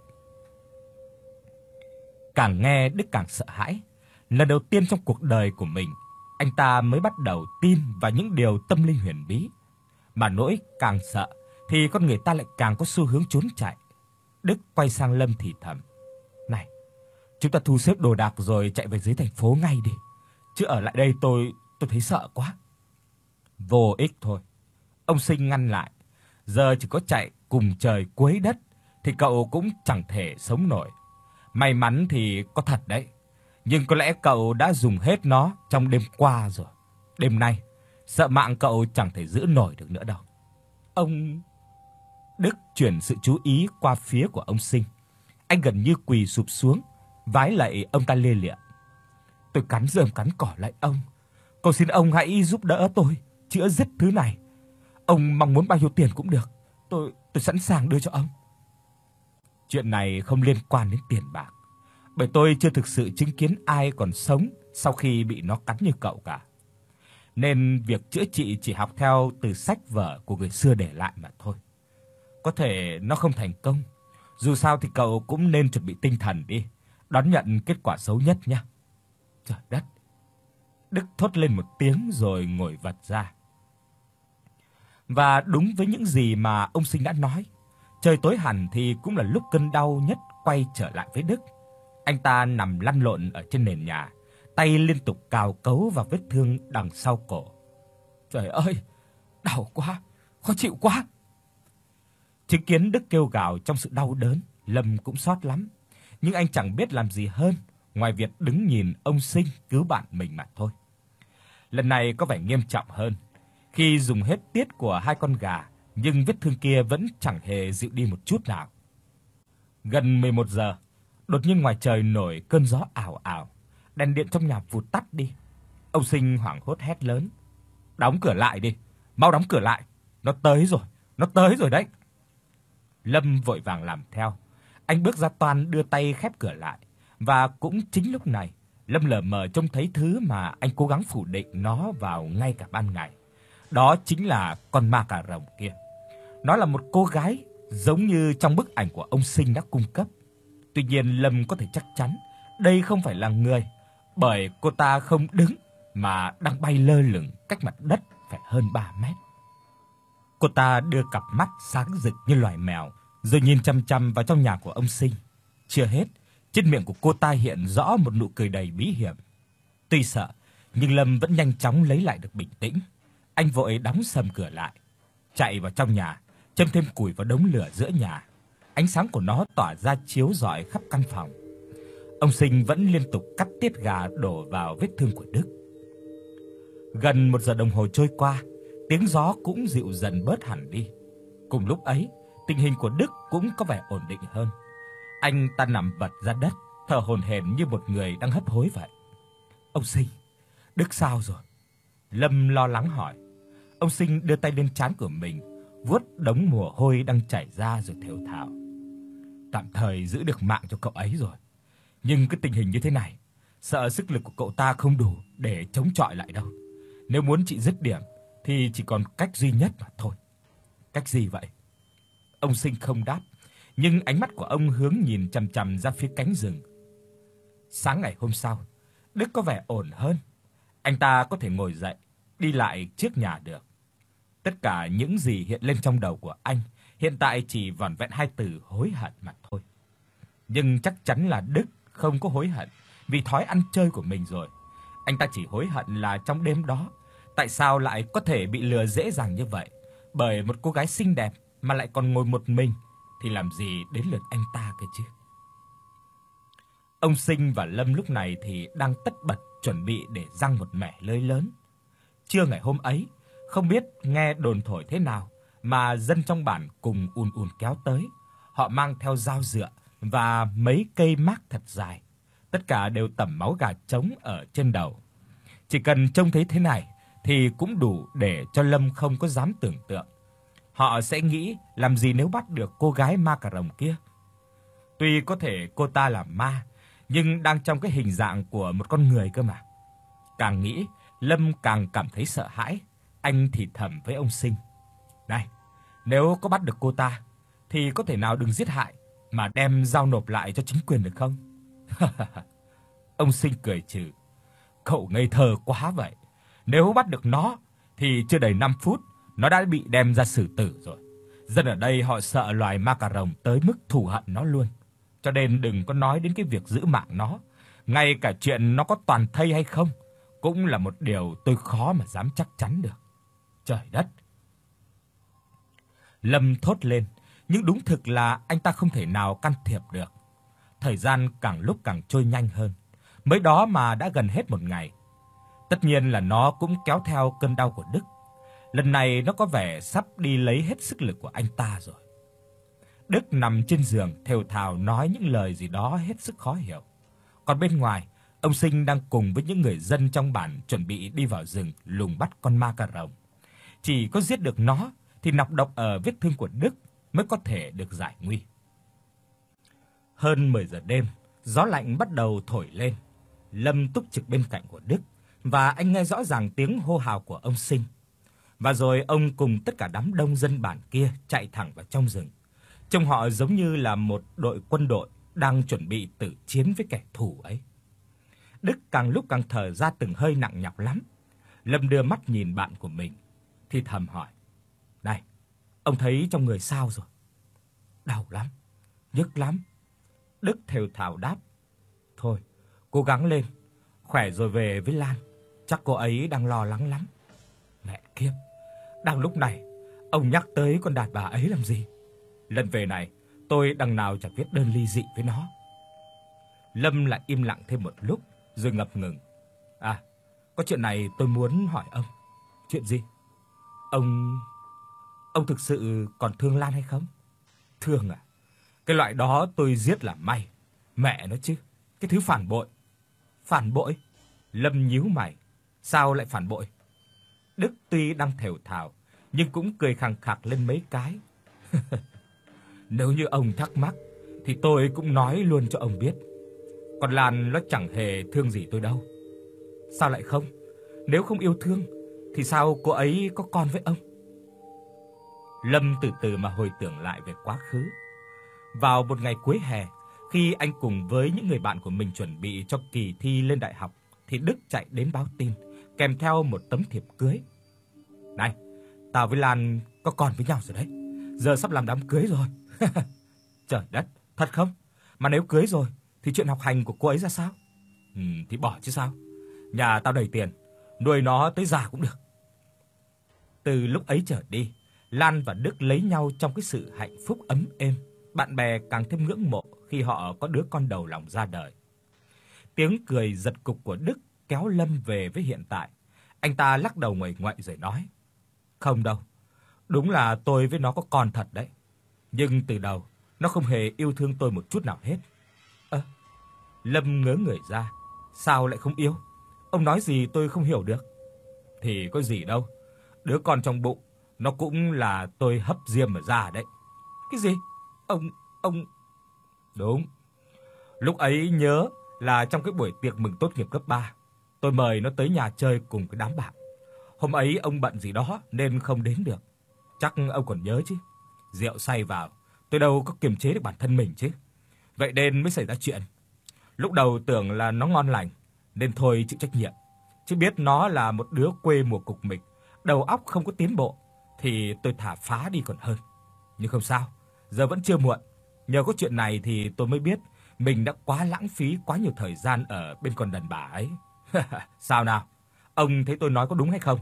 Càng nghe Đức càng sợ hãi. Lần đầu tiên trong cuộc đời của mình, anh ta mới bắt đầu tin vào những điều tâm linh huyền bí. Mà nỗi càng sợ thì con người ta lại càng có xu hướng trốn chạy. Đức quay sang Lâm thì thầm. Này, chúng ta thu xếp đồ đạc rồi chạy về dưới thành phố ngay đi. Chứ ở lại đây tôi tôi thấy sợ quá. Vô ích thôi. Ông Sinh ngăn lại. Giờ chỉ có chạy cùng trời cuối đất thì cậu cũng chẳng thể sống nổi. May mắn thì có thật đấy. Nhưng có lẽ cậu đã dùng hết nó trong đêm qua rồi. Đêm nay, sợ mạng cậu chẳng thể giữ nổi được nữa đâu. Ông... Đức chuyển sự chú ý qua phía của ông Sinh. Anh gần như quỳ sụp xuống, vái lạy ông ta lia lịa. Tôi cắn rơm cắn cỏ lại ông. Cầu xin ông hãy giúp đỡ tôi chữa dứt thứ này. Ông mong muốn bao nhiêu tiền cũng được. Tôi tôi sẵn sàng đưa cho ông. Chuyện này không liên quan đến tiền bạc. Bởi tôi chưa thực sự chứng kiến ai còn sống sau khi bị nó cắn như cậu cả. Nên việc chữa trị chỉ học theo từ sách vở của người xưa để lại mà thôi. Có thể nó không thành công. Dù sao thì cậu cũng nên chuẩn bị tinh thần đi, đón nhận kết quả xấu nhất nhé. Trời đất. Đức thốt lên một tiếng rồi ngồi vật ra. Và đúng với những gì mà ông Sinh đã nói, trời tối hẳn thì cũng là lúc cơn đau nhất quay trở lại với Đức. Anh ta nằm lăn lộn ở trên nền nhà, tay liên tục cào cấu vào vết thương đằng sau cổ. Trời ơi, đau quá, khó chịu quá. Chứng kiến Đức kêu gào trong sự đau đớn, Lâm cũng xót lắm. Nhưng anh chẳng biết làm gì hơn ngoài việc đứng nhìn ông Sinh cứu bạn mình mà thôi. Lần này có vẻ nghiêm trọng hơn. Khi dùng hết tiết của hai con gà, nhưng vết thương kia vẫn chẳng hề dịu đi một chút nào. Gần mười một giờ, đột nhiên ngoài trời nổi cơn gió ảo ảo, đèn điện trong nhà vụt tắt đi. Ông Sinh hoảng hốt hét lớn. Đóng cửa lại đi, mau đóng cửa lại. Nó tới rồi, nó tới rồi đấy. Lâm vội vàng làm theo. Anh bước ra toan đưa tay khép cửa lại. Và cũng chính lúc này, Lâm lờ mờ trông thấy thứ mà anh cố gắng phủ định nó vào ngay cả ban ngày. Đó chính là con ma cà rồng kia. Nó là một cô gái giống như trong bức ảnh của ông Sinh đã cung cấp. Tuy nhiên Lâm có thể chắc chắn đây không phải là người, bởi cô ta không đứng mà đang bay lơ lửng cách mặt đất phải hơn ba mét. Cô ta đưa cặp mắt sáng rực như loài mèo, rồi nhìn chăm chăm vào trong nhà của ông Sinh. Chưa hết, trên miệng của cô ta hiện rõ một nụ cười đầy bí hiểm. Tuy sợ, nhưng Lâm vẫn nhanh chóng lấy lại được bình tĩnh. Anh vội đóng sầm cửa lại, chạy vào trong nhà, châm thêm củi vào đống lửa giữa nhà. Ánh sáng của nó tỏa ra chiếu rọi khắp căn phòng. Ông Sinh vẫn liên tục cắt tiết gà đổ vào vết thương của Đức. Gần một giờ đồng hồ trôi qua, tiếng gió cũng dịu dần bớt hẳn đi. Cùng lúc ấy, tình hình của Đức cũng có vẻ ổn định hơn. Anh ta nằm vật ra đất, thở hổn hển như một người đang hấp hối vậy. "Ông Sinh, Đức sao rồi?" Lâm lo lắng hỏi. Ông Sinh đưa tay lên trán của mình, vuốt đống mồ hôi đang chảy ra rồi thều thào. "Tạm thời giữ được mạng cho cậu ấy rồi. Nhưng cái tình hình như thế này, sợ sức lực của cậu ta không đủ để chống chọi lại đâu. Nếu muốn trị dứt điểm thì chỉ còn cách duy nhất mà thôi." "Cách gì vậy?" Ông Sinh không đáp, nhưng ánh mắt của ông hướng nhìn chằm chằm ra phía cánh rừng. Sáng ngày hôm sau, Đức có vẻ ổn hơn. Anh ta có thể ngồi dậy, đi lại trước nhà được. Tất cả những gì hiện lên trong đầu của anh hiện tại chỉ vỏn vẹn hai từ hối hận mà thôi. Nhưng chắc chắn là Đức không có hối hận vì thói ăn chơi của mình rồi. Anh ta chỉ hối hận là trong đêm đó, tại sao lại có thể bị lừa dễ dàng như vậy bởi một cô gái xinh đẹp mà lại còn ngồi một mình, thì làm gì đến lượt anh ta cơ chứ. Ông Sinh và Lâm lúc này thì đang tất bật chuẩn bị để giăng một mẻ lưới lớn. Trưa ngày hôm ấy, không biết nghe đồn thổi thế nào mà dân trong bản cùng ùn ùn kéo tới. Họ mang theo dao dựa và mấy cây mác thật dài. Tất cả đều tẩm máu gà trống ở trên đầu. Chỉ cần trông thấy thế này thì cũng đủ để cho Lâm không có dám tưởng tượng. Họ sẽ nghĩ làm gì nếu bắt được cô gái ma cà rồng kia. Tuy có thể cô ta là ma, nhưng đang trong cái hình dạng của một con người cơ mà. Càng nghĩ, Lâm càng cảm thấy sợ hãi. Anh thì thầm với ông Sinh: "Này, nếu có bắt được cô ta thì có thể nào đừng giết hại mà đem giao nộp lại cho chính quyền được không?" Ông Sinh cười trừ: "Cậu ngây thơ quá vậy. Nếu bắt được nó thì chưa đầy năm phút nó đã bị đem ra xử tử rồi. Dân ở đây họ sợ loài ma cà rồng tới mức thù hận nó luôn. Cho nên đừng có nói đến cái việc giữ mạng nó, ngay cả chuyện nó có toàn thây hay không cũng là một điều tôi khó mà dám chắc chắn được." Trời đất! Lâm thốt lên, nhưng đúng thực là anh ta không thể nào can thiệp được. Thời gian càng lúc càng trôi nhanh hơn, mới đó mà đã gần hết một ngày. Tất nhiên là nó cũng kéo theo cơn đau của Đức. Lần này nó có vẻ sắp đi lấy hết sức lực của anh ta rồi. Đức nằm trên giường thều thào nói những lời gì đó hết sức khó hiểu. Còn bên ngoài, ông Sinh đang cùng với những người dân trong bản chuẩn bị đi vào rừng lùng bắt con ma cà rồng. Chỉ có giết được nó thì nọc độc ở vết thương của Đức mới có thể được giải nguy. Hơn mười giờ đêm, gió lạnh bắt đầu thổi lên. Lâm túc trực bên cạnh của Đức và anh nghe rõ ràng tiếng hô hào của ông Sinh. Và rồi ông cùng tất cả đám đông dân bản kia chạy thẳng vào trong rừng. Trông họ giống như là một đội quân đội đang chuẩn bị tử chiến với kẻ thù ấy. Đức càng lúc càng thở ra từng hơi nặng nhọc lắm. Lâm đưa mắt nhìn bạn của mình, thì thầm hỏi: "Này, ông thấy trong người sao rồi?" "Đau lắm, nhức lắm." Đức thều thào đáp: "Thôi, cố gắng lên, khỏe rồi về với Lan, chắc cô ấy đang lo lắng lắm." Mẹ kiếp, đang lúc này ông nhắc tới con đàn bà ấy làm gì? Lần về này tôi đằng nào chẳng viết đơn ly dị với nó. Lâm lại im lặng thêm một lúc rồi ngập ngừng: "À, có chuyện này tôi muốn hỏi ông." "Chuyện gì?" Ông ông thực sự còn thương Lan hay không?" "Thương à? Cái loại đó tôi giết là may. Mẹ nó chứ, cái thứ phản bội." "Phản bội?" Lâm nhíu mày: "Sao lại phản bội?" Đức tuy đang thều thào nhưng cũng cười khằng khặc lên mấy cái. "Nếu như ông thắc mắc thì tôi cũng nói luôn cho ông biết. Còn Lan nó chẳng hề thương gì tôi đâu." "Sao lại không? Nếu không yêu thương thì sao cô ấy có con với ông?" Lâm từ từ mà hồi tưởng lại về quá khứ. Vào một ngày cuối hè, khi anh cùng với những người bạn của mình chuẩn bị cho kỳ thi lên đại học, thì Đức chạy đến báo tin, kèm theo một tấm thiệp cưới. "Này, tao với Lan có con với nhau rồi đấy. Giờ sắp làm đám cưới rồi." "Trời đất, thật không? Mà nếu cưới rồi thì chuyện học hành của cô ấy ra sao?" "Ừ, thì bỏ chứ sao. Nhà tao đầy tiền, nuôi nó tới già cũng được." Từ lúc ấy trở đi, Lan và Đức lấy nhau trong cái sự hạnh phúc ấm êm. Bạn bè càng thêm ngưỡng mộ khi họ có đứa con đầu lòng ra đời. Tiếng cười giật cục của Đức kéo Lâm về với hiện tại. Anh ta lắc đầu nguậy nguậy rồi nói: "Không đâu, đúng là tôi với nó có con thật đấy. Nhưng từ đầu nó không hề yêu thương tôi một chút nào hết." "Ơ, Lâm ngớ người ra. Sao lại không yêu? Ông nói gì tôi không hiểu được. Thì có gì đâu. Đứa con trong bụng nó cũng là tôi hấp diêm mà ra đấy. Cái gì? Ông ông Đúng. Lúc ấy nhớ là trong cái buổi tiệc mừng tốt nghiệp cấp ba, tôi mời nó tới nhà chơi cùng cái đám bạn. Hôm ấy ông bận gì đó nên không đến được. Chắc ông còn nhớ chứ. Rượu say vào, tôi đâu có kiềm chế được bản thân mình chứ. Vậy nên mới xảy ra chuyện. Lúc đầu tưởng là nó ngon lành nên thôi chịu trách nhiệm. Chứ biết nó là một đứa quê mùa cục mịch, đầu óc không có tiến bộ thì tôi thả phá đi còn hơn. Nhưng không sao, giờ vẫn chưa muộn. Nhờ có chuyện này thì tôi mới biết mình đã quá lãng phí quá nhiều thời gian ở bên con đàn bà ấy. Sao nào? Ông thấy tôi nói có đúng hay không?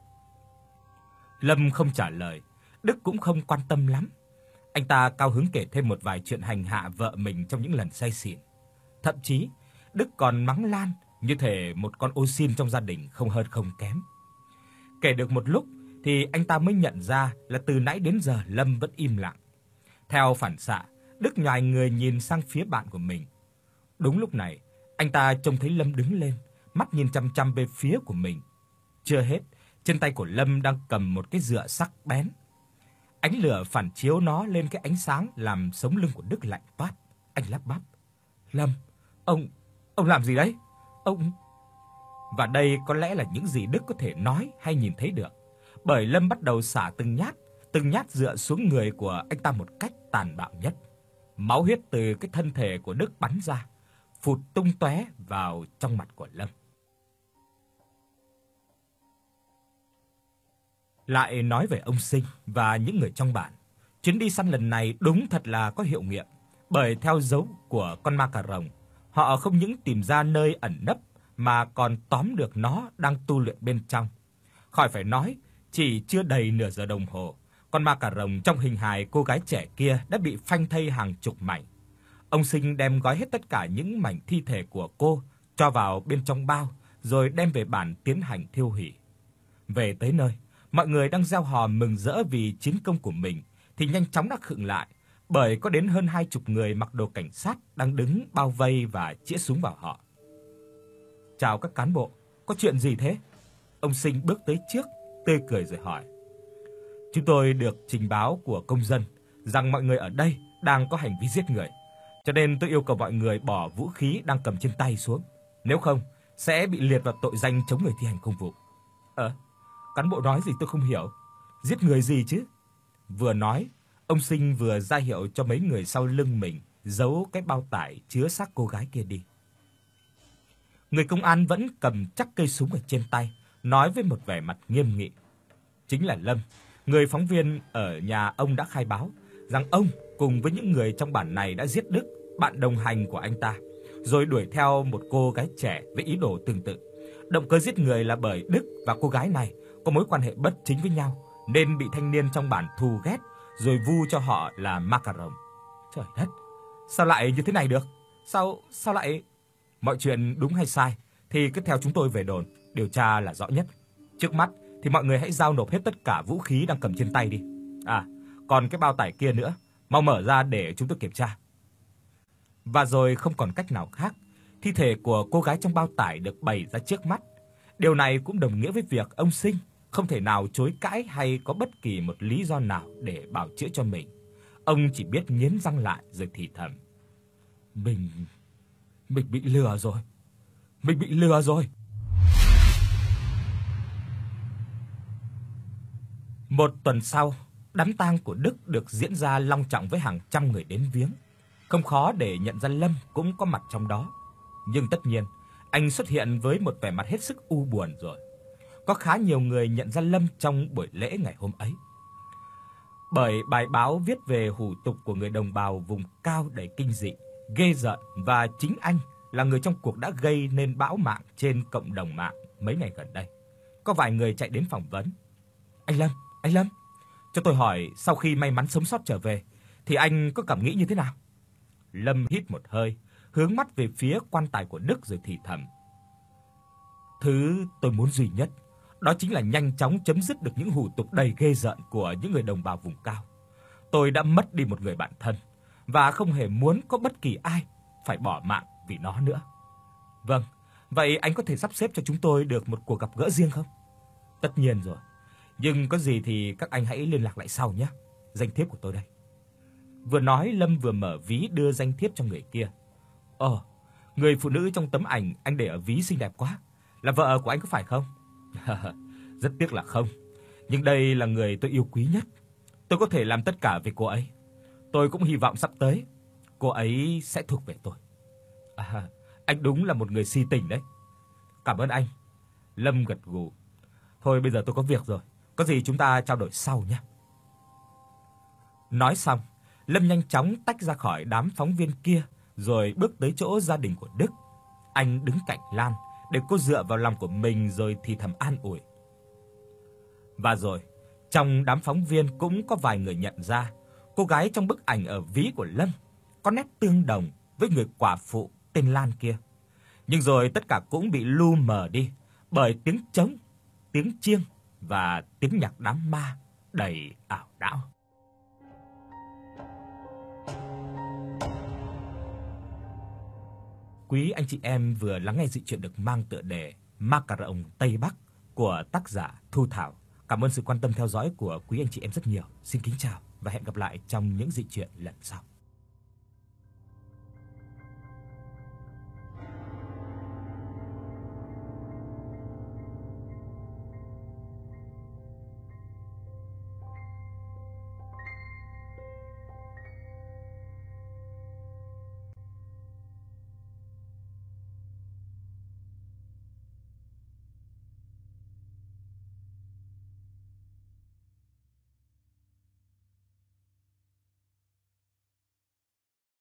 Lâm không trả lời, Đức cũng không quan tâm lắm. Anh ta cao hứng kể thêm một vài chuyện hành hạ vợ mình trong những lần say xỉn. Thậm chí, Đức còn mắng Lan như thể một con ô xin trong gia đình không hơn không kém. Kể được một lúc thì anh ta mới nhận ra là từ nãy đến giờ Lâm vẫn im lặng. Theo phản xạ, Đức nhòi người nhìn sang phía bạn của mình. Đúng lúc này, anh ta trông thấy Lâm đứng lên, mắt nhìn chằm chằm về phía của mình. Chưa hết, trên tay của Lâm đang cầm một cái dựa sắc bén. Ánh lửa phản chiếu nó lên cái ánh sáng làm sống lưng của Đức lạnh toát. Anh lắp bắp: "Lâm, ông ông làm gì đấy? Ông..." Và đây có lẽ là những gì Đức có thể nói hay nhìn thấy được, bởi Lâm bắt đầu xả từng nhát, từng nhát dựa xuống người của anh ta một cách tàn bạo nhất. Máu huyết từ cái thân thể của Đức bắn ra, phụt tung tóe vào trong mặt của Lâm. Lại nói về ông Sinh và những người trong bản, chuyến đi săn lần này đúng thật là có hiệu nghiệm, bởi theo dấu của con ma cà rồng, họ không những tìm ra nơi ẩn nấp mà còn tóm được nó đang tu luyện bên trong. Khỏi phải nói, chỉ chưa đầy nửa giờ đồng hồ, con ma cà rồng trong hình hài cô gái trẻ kia đã bị phanh thây hàng chục mảnh. Ông Sinh đem gói hết tất cả những mảnh thi thể của cô cho vào bên trong bao, rồi đem về bản tiến hành thiêu hủy. Về tới nơi, mọi người đang reo hò mừng rỡ vì chiến công của mình thì nhanh chóng đã khựng lại, bởi có đến hơn hai chục người mặc đồ cảnh sát đang đứng bao vây và chĩa súng vào họ. "Chào các cán bộ, có chuyện gì thế?" Ông Sinh bước tới trước, tươi cười rồi hỏi. "Chúng tôi được trình báo của công dân rằng mọi người ở đây đang có hành vi giết người, cho nên tôi yêu cầu mọi người bỏ vũ khí đang cầm trên tay xuống, nếu không sẽ bị liệt vào tội danh chống người thi hành công vụ." "Ờ, cán bộ nói gì tôi không hiểu, giết người gì chứ?" Vừa nói, ông Sinh vừa ra hiệu cho mấy người sau lưng mình giấu cái bao tải chứa xác cô gái kia đi. Người công an vẫn cầm chắc cây súng ở trên tay, nói với một vẻ mặt nghiêm nghị. Chính là Lâm, người phóng viên ở nhà ông đã khai báo rằng ông cùng với những người trong bản này đã giết Đức, bạn đồng hành của anh ta, rồi đuổi theo một cô gái trẻ với ý đồ tương tự. Động cơ giết người là bởi Đức và cô gái này có mối quan hệ bất chính với nhau, nên bị thanh niên trong bản thù ghét, rồi vu cho họ là ma cà rồng. Trời đất, sao lại như thế này được? Sao sao lại... Mọi chuyện đúng hay sai thì cứ theo chúng tôi về đồn, điều tra là rõ nhất. Trước mắt thì mọi người hãy giao nộp hết tất cả vũ khí đang cầm trên tay đi. À, còn cái bao tải kia nữa, mau mở ra để chúng tôi kiểm tra. Và rồi không còn cách nào khác, thi thể của cô gái trong bao tải được bày ra trước mắt. Điều này cũng đồng nghĩa với việc ông Sinh không thể nào chối cãi hay có bất kỳ một lý do nào để bào chữa cho mình. Ông chỉ biết nghiến răng lại rồi thì thầm: Mình... Mình bị lừa rồi. Mình bị lừa rồi. Một tuần sau, đám tang của Đức được diễn ra long trọng với hàng trăm người đến viếng. Không khó để nhận ra Lâm cũng có mặt trong đó. Nhưng tất nhiên, anh xuất hiện với một vẻ mặt hết sức u buồn rồi. Có khá nhiều người nhận ra Lâm trong buổi lễ ngày hôm ấy. Bởi bài báo viết về hủ tục của người đồng bào vùng cao đầy kinh dị, ghê rợn, và chính anh là người trong cuộc đã gây nên bão mạng trên cộng đồng mạng mấy ngày gần đây. Có vài người chạy đến phỏng vấn. Anh Lâm, anh Lâm, cho tôi hỏi, sau khi may mắn sống sót trở về thì anh có cảm nghĩ như thế nào? Lâm hít một hơi, hướng mắt về phía quan tài của Đức rồi thì thầm: Thứ tôi muốn duy nhất đó chính là nhanh chóng chấm dứt được những hủ tục đầy ghê rợn của những người đồng bào vùng cao. Tôi đã mất đi một người bạn thân và không hề muốn có bất kỳ ai phải bỏ mạng vì nó nữa. Vâng, vậy anh có thể sắp xếp cho chúng tôi được một cuộc gặp gỡ riêng không? Tất nhiên rồi. Nhưng có gì thì các anh hãy liên lạc lại sau nhé. Danh thiếp của tôi đây. Vừa nói Lâm vừa mở ví đưa danh thiếp cho người kia. Ồ, người phụ nữ trong tấm ảnh anh để ở ví xinh đẹp quá. Là vợ của anh có phải không? Rất tiếc là không. Nhưng đây là người tôi yêu quý nhất. Tôi có thể làm tất cả vì cô ấy. Tôi cũng hy vọng sắp tới cô ấy sẽ thuộc về tôi. À, anh đúng là một người si tình đấy. Cảm ơn anh. Lâm gật gù. Thôi bây giờ tôi có việc rồi, có gì chúng ta trao đổi sau nhé. Nói xong, Lâm nhanh chóng tách ra khỏi đám phóng viên kia rồi bước tới chỗ gia đình của Đức. Anh đứng cạnh Lan để cô dựa vào lòng của mình rồi thì thầm an ủi. Và rồi, trong đám phóng viên cũng có vài người nhận ra cô gái trong bức ảnh ở ví của Lâm có nét tương đồng với người quả phụ tên Lan kia. Nhưng rồi tất cả cũng bị lu mờ đi bởi tiếng trống, tiếng chiêng và tiếng nhạc đám ma đầy ảo não. Quý anh chị em vừa lắng nghe dị truyện được mang tựa đề Ma Cà Rồng Tây Bắc của tác giả Thu Thảo. Cảm ơn sự quan tâm theo dõi của quý anh chị em rất nhiều. Xin kính chào và hẹn gặp lại trong những dị truyện lần sau.